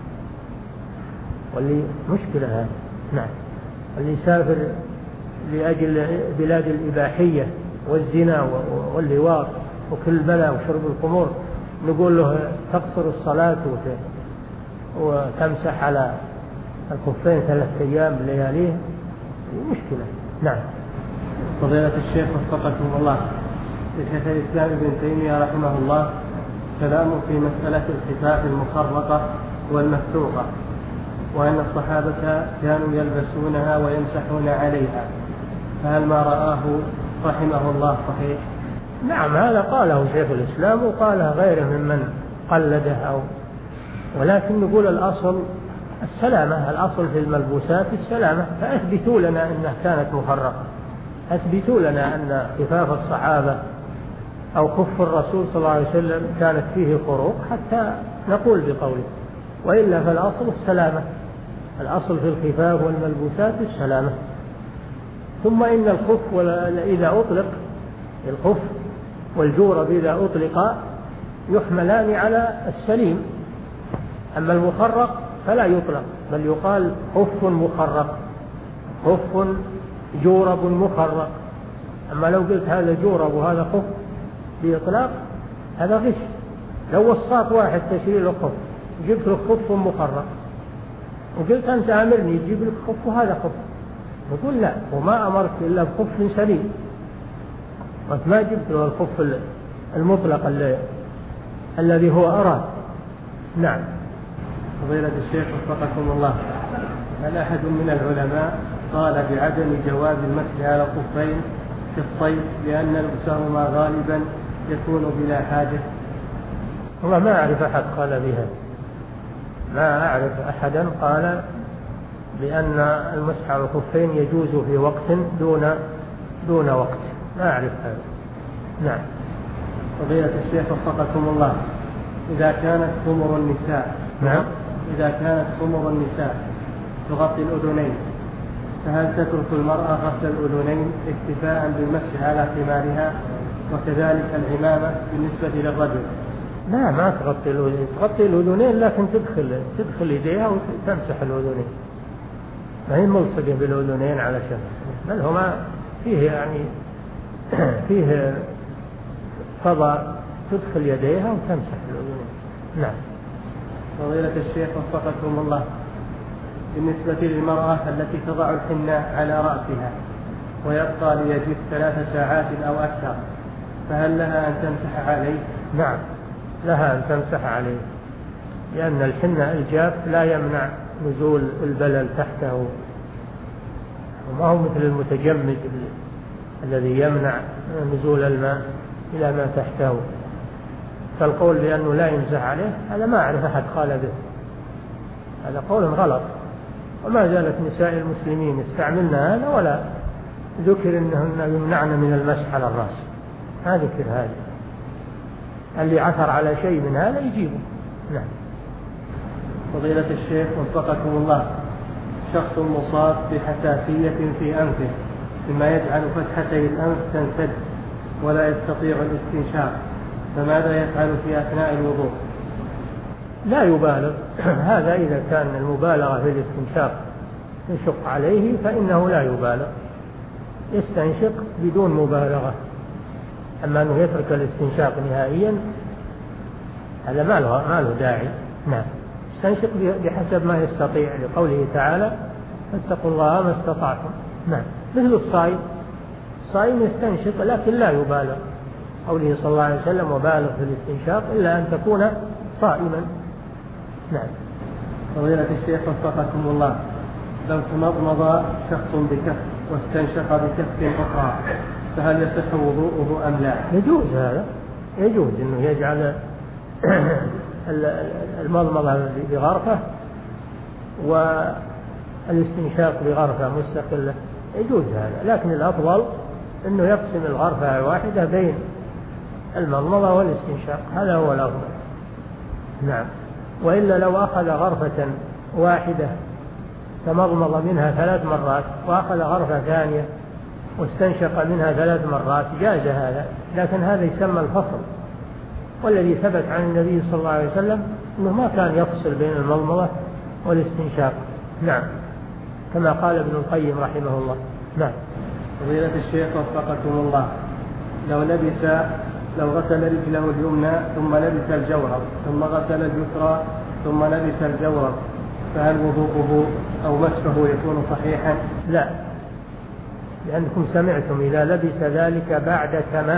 Speaker 2: واللي مشكلة هذا. نعم. اللي يسافر لأجل بلاد الإباحية والزنا واللواط وكل بلاء وشرب الخمور نقول له تقصر الصلاة وتمسح على الخفين ثلاث أيام لياليه، مشكلة. نعم.
Speaker 1: فضيلة الشيخ وفقكم الله، لشيخ الإسلام ابن تيمية رحمه الله كلام في مسألة الخفاف المخرقة والمفتوقة، وأن الصحابة كانوا يلبسونها ويمسحون عليها، فهل ما رآه رحمه الله صحيح؟
Speaker 2: نعم، هذا قاله شيخ الإسلام وقاله غيره ممن قلده، أو ولكن نقول الأصل السلامة، الأصل في الملبوسات السلامة، فأثبتوا لنا أنها كانت مخرقة، أثبتوا لنا أن خفاف الصحابة أو خف الرسول صلى الله عليه وسلم كانت فيه خروق حتى نقول بقوله، وإلا فالأصل السلامة، الأصل في الخفاف والملبوسات السلامة. ثم إن الخف إذا أطلق، الخف والجورب إذا أطلق يحملان على السليم، أما المخرق فلا يطلق، بل يقال خف مخرق، خف جورب مخرق. أما لو قلت هذا جورب وهذا خف بإطلاق هذا غش. لو وصاك واحد تشري له خف، جبت له خف مخرق وقلت أنت أمرني تجيب لك خف وهذا خف، نقول لا، وما أمرت إلا بخف سليم، وأنت ما جبت له الخف المطلق الذي هو أراد. نعم.
Speaker 1: فضيلة الشيخ وفقكم الله، هل أحد من العلماء قال بعدم جواز المسح على الخفين في الصيف لأن لبسهما غالبا يكون بلا حاجة؟
Speaker 2: والله ما أعرف أحد قال بها، ما أعرف أحدا قال بأن المسح على الخفين يجوز في وقت دون دون وقت، ما أعرف هذا. نعم.
Speaker 1: فضيلة الشيخ وفقكم الله، إذا كانت خمر النساء
Speaker 2: نعم
Speaker 1: إذا كانت خمر النساء تغطي الأذنين، فهل تترك المرأة غسل الأذنين اكتفاء بالمسح على خمارها، وكذلك العمامة بالنسبة للرجل؟
Speaker 2: لا، ما تغطي الأذنين، تغطي الأذنين لكن تدخل تدخل يديها وتمسح الأذنين، ما هي ملصقة بالأذنين على شيء، بل هما فيه يعني فيه فضاء تدخل يديها وتمسح الأذنين. نعم.
Speaker 1: فضيلة الشيخ وفقكم الله، بالنسبة للمرأة التي تضع الحناء على رأسها ويبقى ليجف ثلاث ساعات أو أكثر، فهل لها أن تمسح عليه؟
Speaker 2: نعم، لها أن تمسح عليه، لأن الحناء الجاف لا يمنع نزول البلل تحته، وما هو مثل المتجمد الذي يمنع نزول الماء إلى ما تحته. فالقول بأنه لا يمسح عليه هذا ما أعرف أحد قال به، هذا قول غلط، وما زالت نساء المسلمين يستعملن هذا، ولا ذكر أنهن يمنعن من المسح على الرأس، ما ذكر هذا. اللي عثر على شيء من هذا يجيبه. نعم.
Speaker 1: فضيلة الشيخ وفقكم الله، شخص مصاب بحساسية في أنفه مما يجعل فتحتي الأنف تنسد ولا يستطيع الاستنشاق، فماذا يفعل في أثناء الوضوء؟
Speaker 2: لا يبالغ، هذا إذا كان المبالغة في الاستنشاق يشق عليه فإنه لا يبالغ، يستنشق بدون مبالغة. أما أنه يترك الاستنشاق نهائيا هذا ما له, ما له داعي. نعم. يستنشق بحسب ما يستطيع، لقوله تعالى فاتقوا الله ما استطعتم. نعم. مثل الصائم، الصائم يستنشق لكن لا يبالغ، قوله صلى الله عليه وسلم وبالغ في الاستنشاق إلا أن تكون صائما. نعم.
Speaker 1: فضيلة الشيخ وفقكم الله، لو تمضمض شخص بكف واستنشق بكف أخرى فهل يصح وضوءه أم لا؟
Speaker 2: يجوز هذا، يجوز أنه يجعل المضمضة بغرفة والاستنشاق بغرفة مستقلة، يجوز هذا، لكن الأفضل أنه يقسم الغرفة الواحدة بين المضمضة والاستنشاق، هذا هو الأفضل. نعم. وإلا لو أخذ غرفة واحدة تمضمض منها ثلاث مرات وأخذ غرفة ثانية واستنشق منها ثلاث مرات جاز هذا، لكن هذا يسمى الفصل، والذي ثبت عن النبي صلى الله عليه وسلم أنه ما كان يفصل بين المضمضة والاستنشاق. نعم، كما قال ابن القيم رحمه الله. نعم.
Speaker 1: فضيلة الشيخ وفقكم الله، لو لبس لو غسل رجله اليمنى ثم لبس الجورب ثم غسل اليسرى ثم لبس الجورب، فهل وضوءه أو مسحه يكون صحيحا؟
Speaker 2: لا، لأنكم سمعتم إذا لبس ذلك بعد كمال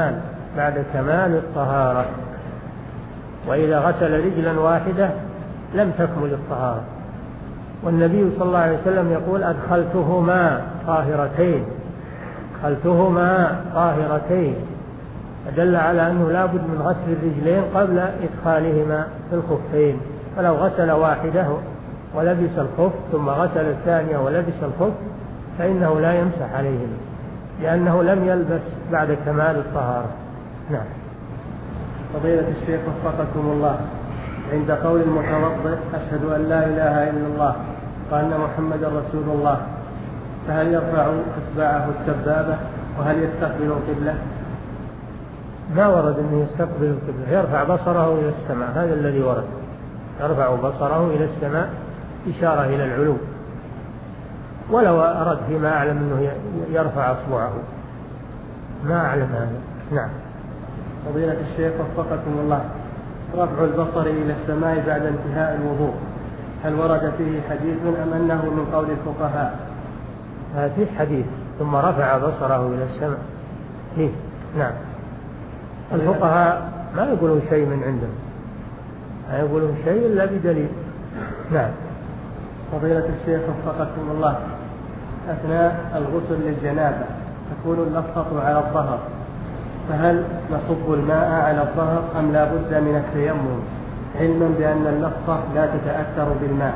Speaker 2: بعد كمال الطهارة، وإذا غسل رجلا واحدة لم تكمل الطهارة. والنبي صلى الله عليه وسلم يقول أدخلتهما طاهرتين، أدخلتهما طاهرتين، فدل على أنه لا بد من غسل الرجلين قبل إدخالهما في الخفين. فلو غسل واحدة ولبس الخف ثم غسل الثانية ولبس الخف فإنه لا يمسح عليهما، لأنه لم يلبس بعد كمال الطهارة. نعم.
Speaker 1: فضيلة الشيخ وفقكم الله، عند قول المتوضئ أشهد أن لا إله إلا الله وأن محمد رسول الله، فهل يرفع إصبعه السبابة وهل يستقبل القبلة؟
Speaker 2: ما ورد أنه يستقبل القبلة، يرفع بصره إلى السماء، هذا الذي ورد، يرفع بصره إلى السماء إشارة إلى العلو، ولو أرد فيما أعلم أنه يرفع أصبعه، ما أعلم هذا. نعم.
Speaker 1: فضيلة الشيخ وفقكم الله، رفع البصر إلى السماء بعد انتهاء الوضوء هل ورد فيه حديث أم أنه من قول الفقهاء؟
Speaker 2: هذا حديث ثم رفع بصره إلى السماء فيه. نعم. الفقهاء ما يقولون شيء من عندهم، ما يقولون شيء إلا بدليل. نعم.
Speaker 1: فضيلة الشيخ وفقكم الله، أثناء الغسل للجنابة تكون اللصة على الظهر، فهل نصب الماء على الظهر أم لا بد من التيمم، علما بأن اللصة لا تتأثر بالماء؟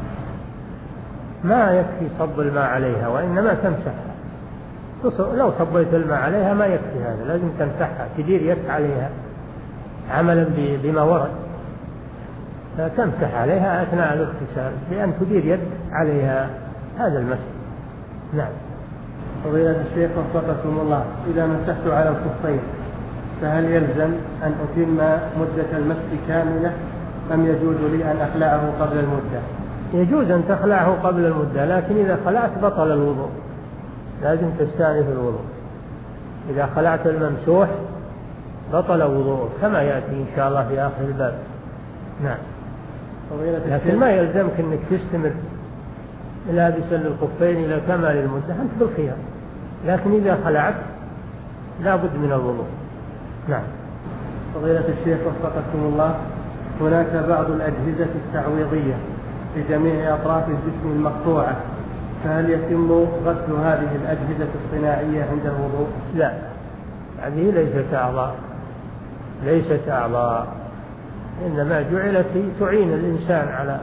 Speaker 2: ما يكفي صب الماء عليها، وإنما تمسحها. لو صبيت الماء عليها ما يكفي هذا، لازم تمسحها، تدير يدك عليها عملا بما ورد، فتمسح عليها أثناء الاغتسال بأن تدير يد عليها، هذا المسح. نعم.
Speaker 1: فضيلة الشيخ وفقكم الله، إذا مسحت على الخفين فهل يلزم أن أتم مدة المسح كاملة أم يجوز لي أن أخلعه قبل المدة؟
Speaker 2: يجوز أن تخلعه قبل المدة، لكن إذا خلعت بطل الوضوء، لازم تستأنف الوضوء. إذا خلعت الممسوح بطل وضوء كما يأتي إن شاء الله في آخر الباب. نعم. لكن ما يلزمك أنك تستمر لابسا للخفين إلى كمال المدة، أنت بالخيار، لكن إذا خلعت لا بد من الوضوء. نعم.
Speaker 1: فضيلة الشيخ وفقكم الله، هناك بعض الأجهزة التعويضية في جميع أطراف الجسم المقطوعة، فهل يتم غسل هذه الأجهزة الصناعية عند الوضوء؟
Speaker 2: لا، هذه ليست أعضاء، ليست أعضاء، إنما جعلت تعين الإنسان على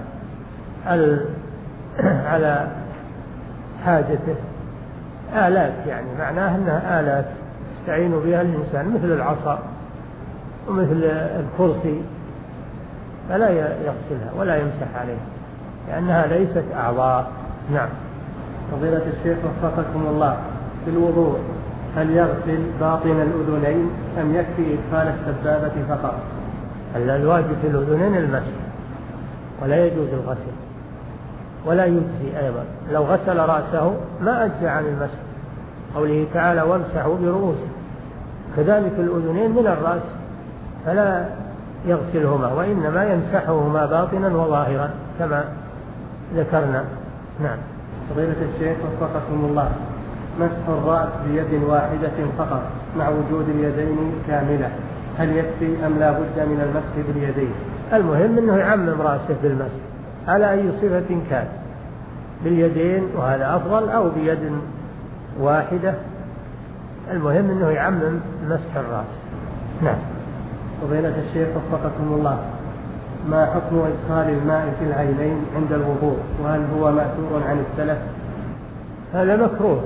Speaker 2: على حاجته، آلات، يعني معناها أنها آلات يستعين بها الإنسان، مثل العصا ومثل الكرسي، فلا يغسلها ولا يمسح عليها لأنها ليست أعضاء. نعم.
Speaker 1: فضيلة الشيخ وفقكم الله، في الوضوء هل يغسل باطن الأذنين أم يكفي إدخال السبابة فقط؟
Speaker 2: الواجب في الأذنين المسح، ولا يجوز الغسل، ولا يجزي أيضا. لو غسل رأسه ما أجزى عن المسح، قوله تعالى وامسحوا برؤوسكم، كذلك الأذنين من الرأس فلا يغسلهما، وإنما يمسحهما باطنا وظاهرا كما ذكرنا. نعم.
Speaker 1: فضيلة الشيخ وفقكم الله، مسح الرأس بيد واحدة فقط مع وجود اليدين كاملة، هل يكفي أم لا بد من المسح باليدين؟
Speaker 2: المهم أنه يعمم رأسه بالمسح على أي صفة كان، باليدين وهذا أفضل، أو بيد واحدة، المهم أنه يعمم مسح الرأس. نعم.
Speaker 1: فضيلة الشيخ وفقكم الله، ما حكم إدخال الماء في العينين عند الوضوء، وهل هو مأثور عن السلف؟
Speaker 2: هذا مكروه،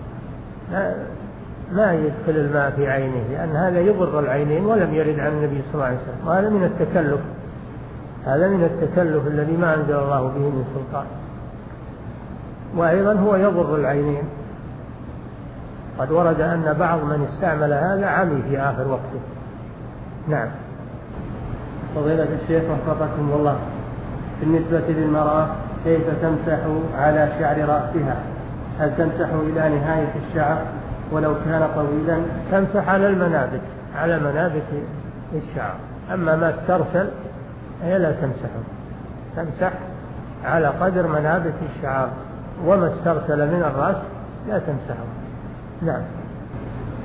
Speaker 2: ما يدخل الماء في عينه، لأن هذا يضر العينين ولم يرد عن النبي صلى الله عليه وسلم، وهذا من التكلف، هذا من التكلف الذي ما أنزل الله به من سلطان، وأيضا هو يضر العينين. قد ورد أن بعض من استعمل هذا عمي في آخر وقته. نعم.
Speaker 1: فضيلة الشيخ وفقكم الله، بالنسبة للمرأة كيف تمسح على شعر رأسها؟ هل تمسح إلى نهاية الشعر ولو كان طويلا؟
Speaker 2: تمسح على المنابت، على منابت الشعر، أما ما استرسل هي لا تمسحه، تمسح على قدر منابت الشعر، وما استرسل من الرأس لا تمسحه. نعم.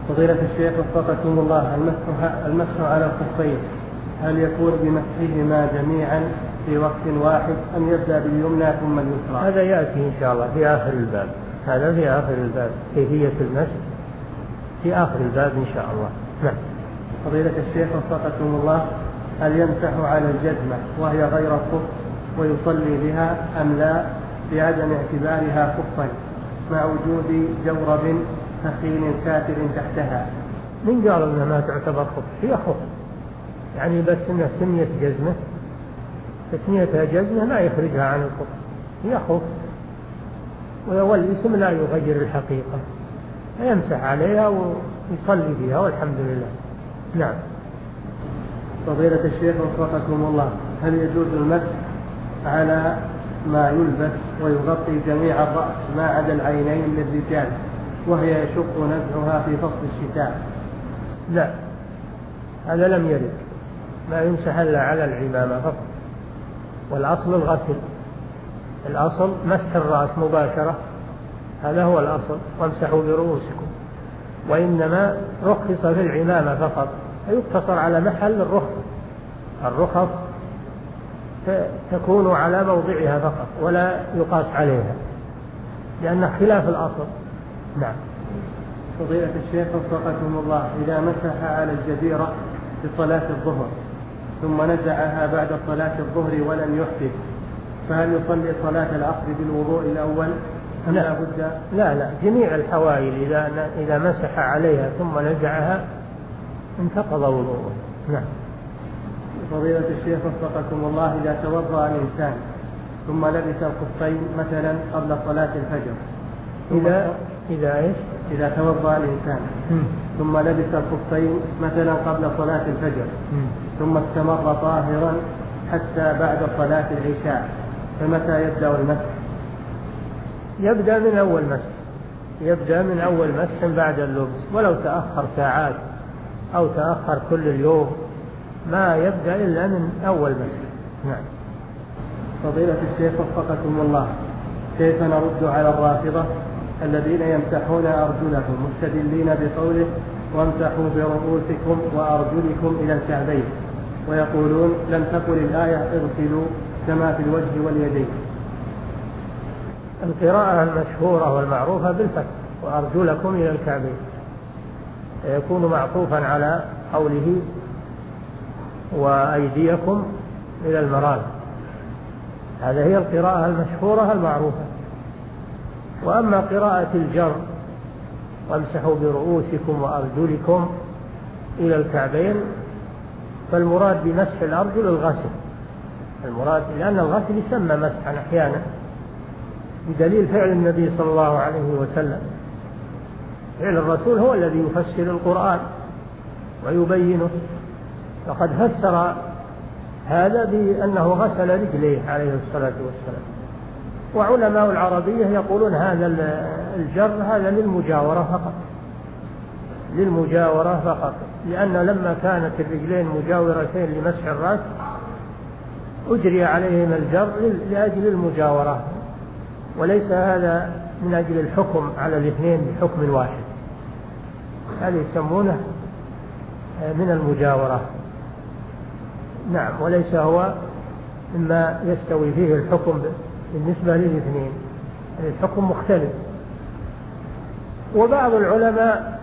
Speaker 1: فضيلة الشيخ وفقكم الله، المسح المسح على الخفين هل يكون بمسحهما جميعا في وقت واحد أم يبدأ باليمنى ثم اليسرى؟
Speaker 2: هذا يأتي إن شاء الله في آخر الباب، هذا في آخر الباب كيفية المسح في آخر الباب إن شاء الله. نعم.
Speaker 1: فضيلة الشيخ وفقكم الله، هل يمسح على الجزمة وهي غير الخف ويصلي بها أم لا بعدم اعتبارها خفا مع وجود جورب ثخين ساتر تحتها؟
Speaker 2: من قال أنها ما تعتبر خف؟ هي خف، يعني بس أنها سمية جزمة، تسميتها جزمة ما يخرجها عن الخف، هي خف والاسم لا يغير الحقيقة، يمسح عليها ويصلي بها والحمد لله. نعم.
Speaker 1: فضيلة الشيخ وفقكم الله، هل يجوز المسح على ما يلبس ويغطي جميع الرأس ما عدا العينين للرجال وهي يشق نزعها في فصل الشتاء؟
Speaker 2: لا، هذا لم يرد، ما يمسح إلا على العمامة فقط، والأصل الغسل، الأصل مسح الرأس مباشرة، هذا هو الأصل، وامسحوا برؤوسكم، وإنما رخص في العمامة فقط، يقتصر على محل الرخص، الرخص تكون على موضعها فقط ولا يقاس عليها لأنه خلاف الأصل. نعم.
Speaker 1: فضيلة الشيخ وفقكم الله، إذا مسح على الجبيرة في صلاة الظهر ثم نزعها بعد صلاة الظهر ولم يحدث فهل يصلي صلاة العصر بالوضوء الأول أم لا بد؟
Speaker 2: لا لا، جميع الحوائل إذا إذا مسح عليها ثم نزعها انتقض وضوءه. نعم.
Speaker 1: فضيلة الشيخ وفقكم الله، إذا توضأ الإنسان ثم لبس الخفين مثلا قبل صلاة الفجر،
Speaker 2: إذا إذا إيش؟
Speaker 1: إذا توضأ الإنسان م. ثم لبس الخفين مثلا قبل صلاة الفجر م. ثم استمر طاهرا حتى بعد صلاة العشاء، فمتى يبدأ المسح؟
Speaker 2: يبدأ من أول مسح، يبدأ من أول مسح بعد اللبس، ولو تأخر ساعات أو تأخر كل اليوم ما يبدأ إلا من أول مسح. نعم.
Speaker 1: فضيلة الشيخ وفقكم الله، كيف نرد على الرافضة الذين يمسحون أرجلهم مستدلين بقوله وامسحوا برؤوسكم وأرجلكم إلى الكعبين، ويقولون لم تقل الآية اغسلوا كما في الوجه واليدين؟
Speaker 2: القراءة المشهورة والمعروفة بالفتح وأرجلكم إلى الكعبين، يكون معطوفا على قوله وأيديكم إلى المرافق، هذه هي القراءة المشهورة المعروفة. وأما قراءة الجر وامسحوا برؤوسكم وأرجلكم إلى الكعبين فالمراد بمسح الأرجل الغسل، المراد لأن الغسل يسمى مسحا أحيانا بدليل فعل النبي صلى الله عليه وسلم، فعل الرسول هو الذي يفسر القرآن ويبينه، فقد فسر هذا بأنه غسل رجليه عليه الصلاة والسلام. وعلماء العربية يقولون هذا الجر هذا للمجاورة فقط، للمجاورة فقط، لأن لما كانت الرجلين مجاورتين لمسح الرأس أجري عليهما الجر لأجل المجاورة، وليس هذا من أجل الحكم على الاثنين بحكم واحد، هذا يسمونه من المجاورة. نعم. وليس هو مما يستوي فيه الحكم بالنسبة للاثنين، الحكم مختلف. وبعض العلماء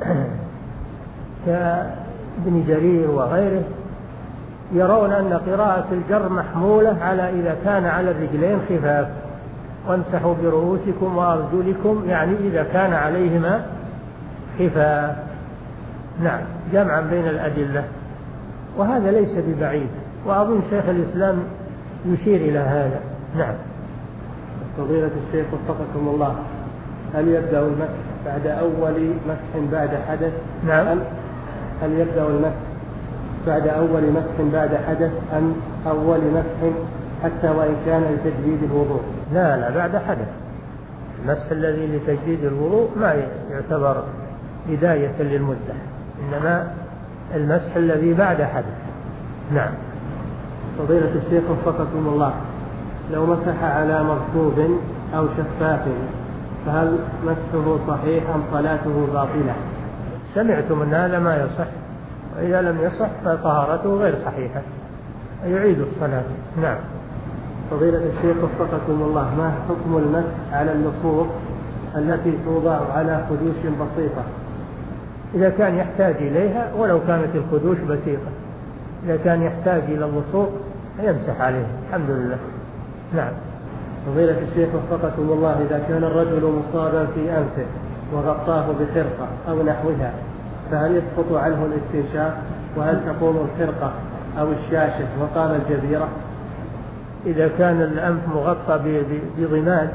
Speaker 2: كابن جرير وغيره يرون أن قراءة الجر محمولة على إذا كان على الرجلين خفاف، وامسحوا برؤوسكم وأرجلكم يعني إذا كان عليهما خفاف. نعم، جمعا بين الأدلة، وهذا ليس ببعيد، وأظن شيخ الإسلام يشير إلى هذا. نعم.
Speaker 1: فضيلة الشيخ وفقكم الله، هل يبدأ المسح بعد أول مسح بعد حدث؟
Speaker 2: نعم.
Speaker 1: أم هل يبدأ المسح بعد أول مسح بعد حدث أم أول مسح حتى وإن كان لتجديد الوضوء؟
Speaker 2: لا لا، بعد حدث. المسح الذي لتجديد الوضوء ما يعتبر بداية للمدة، إنما المسح الذي بعد حدث. نعم.
Speaker 1: فضيلة الشيخ وفقكم الله، لو مسح على مغصوب أو شفاف فهل مسحه صحيح أم صلاته باطلة؟
Speaker 2: سمعتم أن هذا ما يصح، وإذا لم يصح فطهارته غير صحيحة، يعيد الصلاة. نعم.
Speaker 1: فضيلة الشيخ وفقكم الله، ما حكم المسح على اللصوق التي توضع على خدوش بسيطة؟
Speaker 2: إذا كان يحتاج إليها ولو كانت الخدوش بسيطة، إذا كان يحتاج إلى اللصوق يمسح عليه الحمد لله. نعم.
Speaker 1: فضيلة الشيخ وفقكم الله، إذا كان الرجل مصابا في أنفه وغطاه بخرقة أو نحوها فهل يسقط عنه الاستنشاق؟ وهل تقوم الخرقة أو الشاشة وقام الجبيرة؟
Speaker 2: إذا كان الأنف مغطى بضماد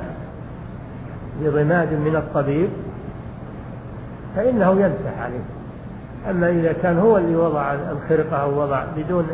Speaker 2: بضماد من الطبيب فإنه يمسح عليه. أما إذا كان هو اللي وضع الخرقة أو وضع بدون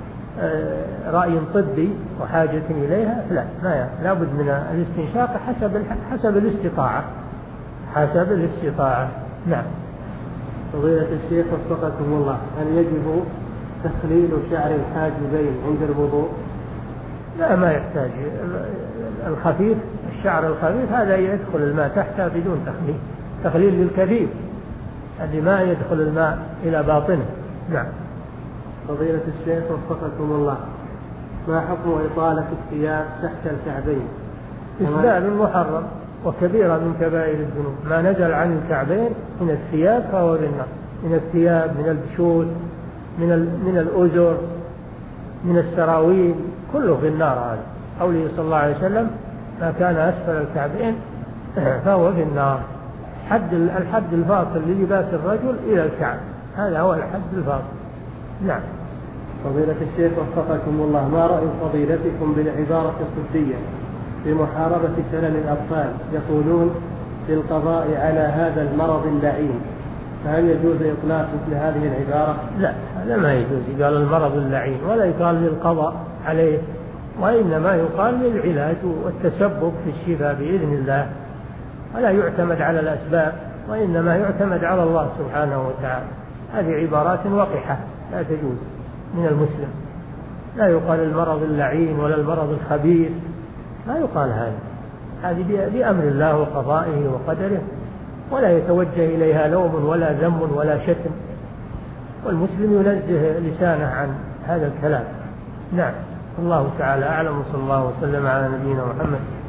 Speaker 2: رأي طبي وحاجة إليها فلا، ما لابد من الاستنشاق حسب حسب الاستطاعة حسب الاستطاعة. نعم.
Speaker 1: فضيلة الشيخ وفقكم الله، هل يجب تخليل شعر الحاجبين عند الوضوء؟
Speaker 2: لا، ما يحتاج. الخفيف الشعر الخفيف هذا يدخل الماء تحته بدون تخليل. تخليل للكثير الذي ما يدخل الماء إلى باطنه. نعم.
Speaker 1: فضيلة الشيخ وفقكم الله، ما حكم إطالة الثياب تحت الكعبين؟
Speaker 2: إسبال محرم وكبيرة من كبائر الذنوب. ما نزل عن الكعبين من الثياب فهو في النار، من الثياب، من البشوت، من من الأزر، من السراويل، كله في النار. هذا قوله صلى الله عليه وسلم: ما كان أسفل الكعبين فهو في النار. حد الحد الفاصل للباس الرجل إلى الكعب، هذا هو الحد الفاصل. نعم.
Speaker 1: فضيلة الشيخ وفقكم الله، ما رأي فضيلتكم بالعبارة الطبية في محاربة سلل الأطفال؟ يقولون للقضاء على هذا المرض اللعين، فهل يجوز إطلاق مثل هذه العبارة؟
Speaker 2: لا، هذا ما يجوز. قال المرض اللعين ولا يقال للقضاء عليه، وإنما يقال للعلاج والتسبب في الشفاء بإذن الله، ولا يعتمد على الأسباب وإنما يعتمد على الله سبحانه وتعالى. هذه عبارات وقحة لا تجوز من المسلم. لا يقال المرض اللعين ولا المرض الخبيث، لا يقال هذا. هذه بأمر الله وقضائه وقدره، ولا يتوجه إليها لوم ولا ذم ولا شتم، والمسلم ينزه لسانه عن هذا الكلام. نعم. الله تعالى أعلم، وصلى الله وسلم على نبينا محمد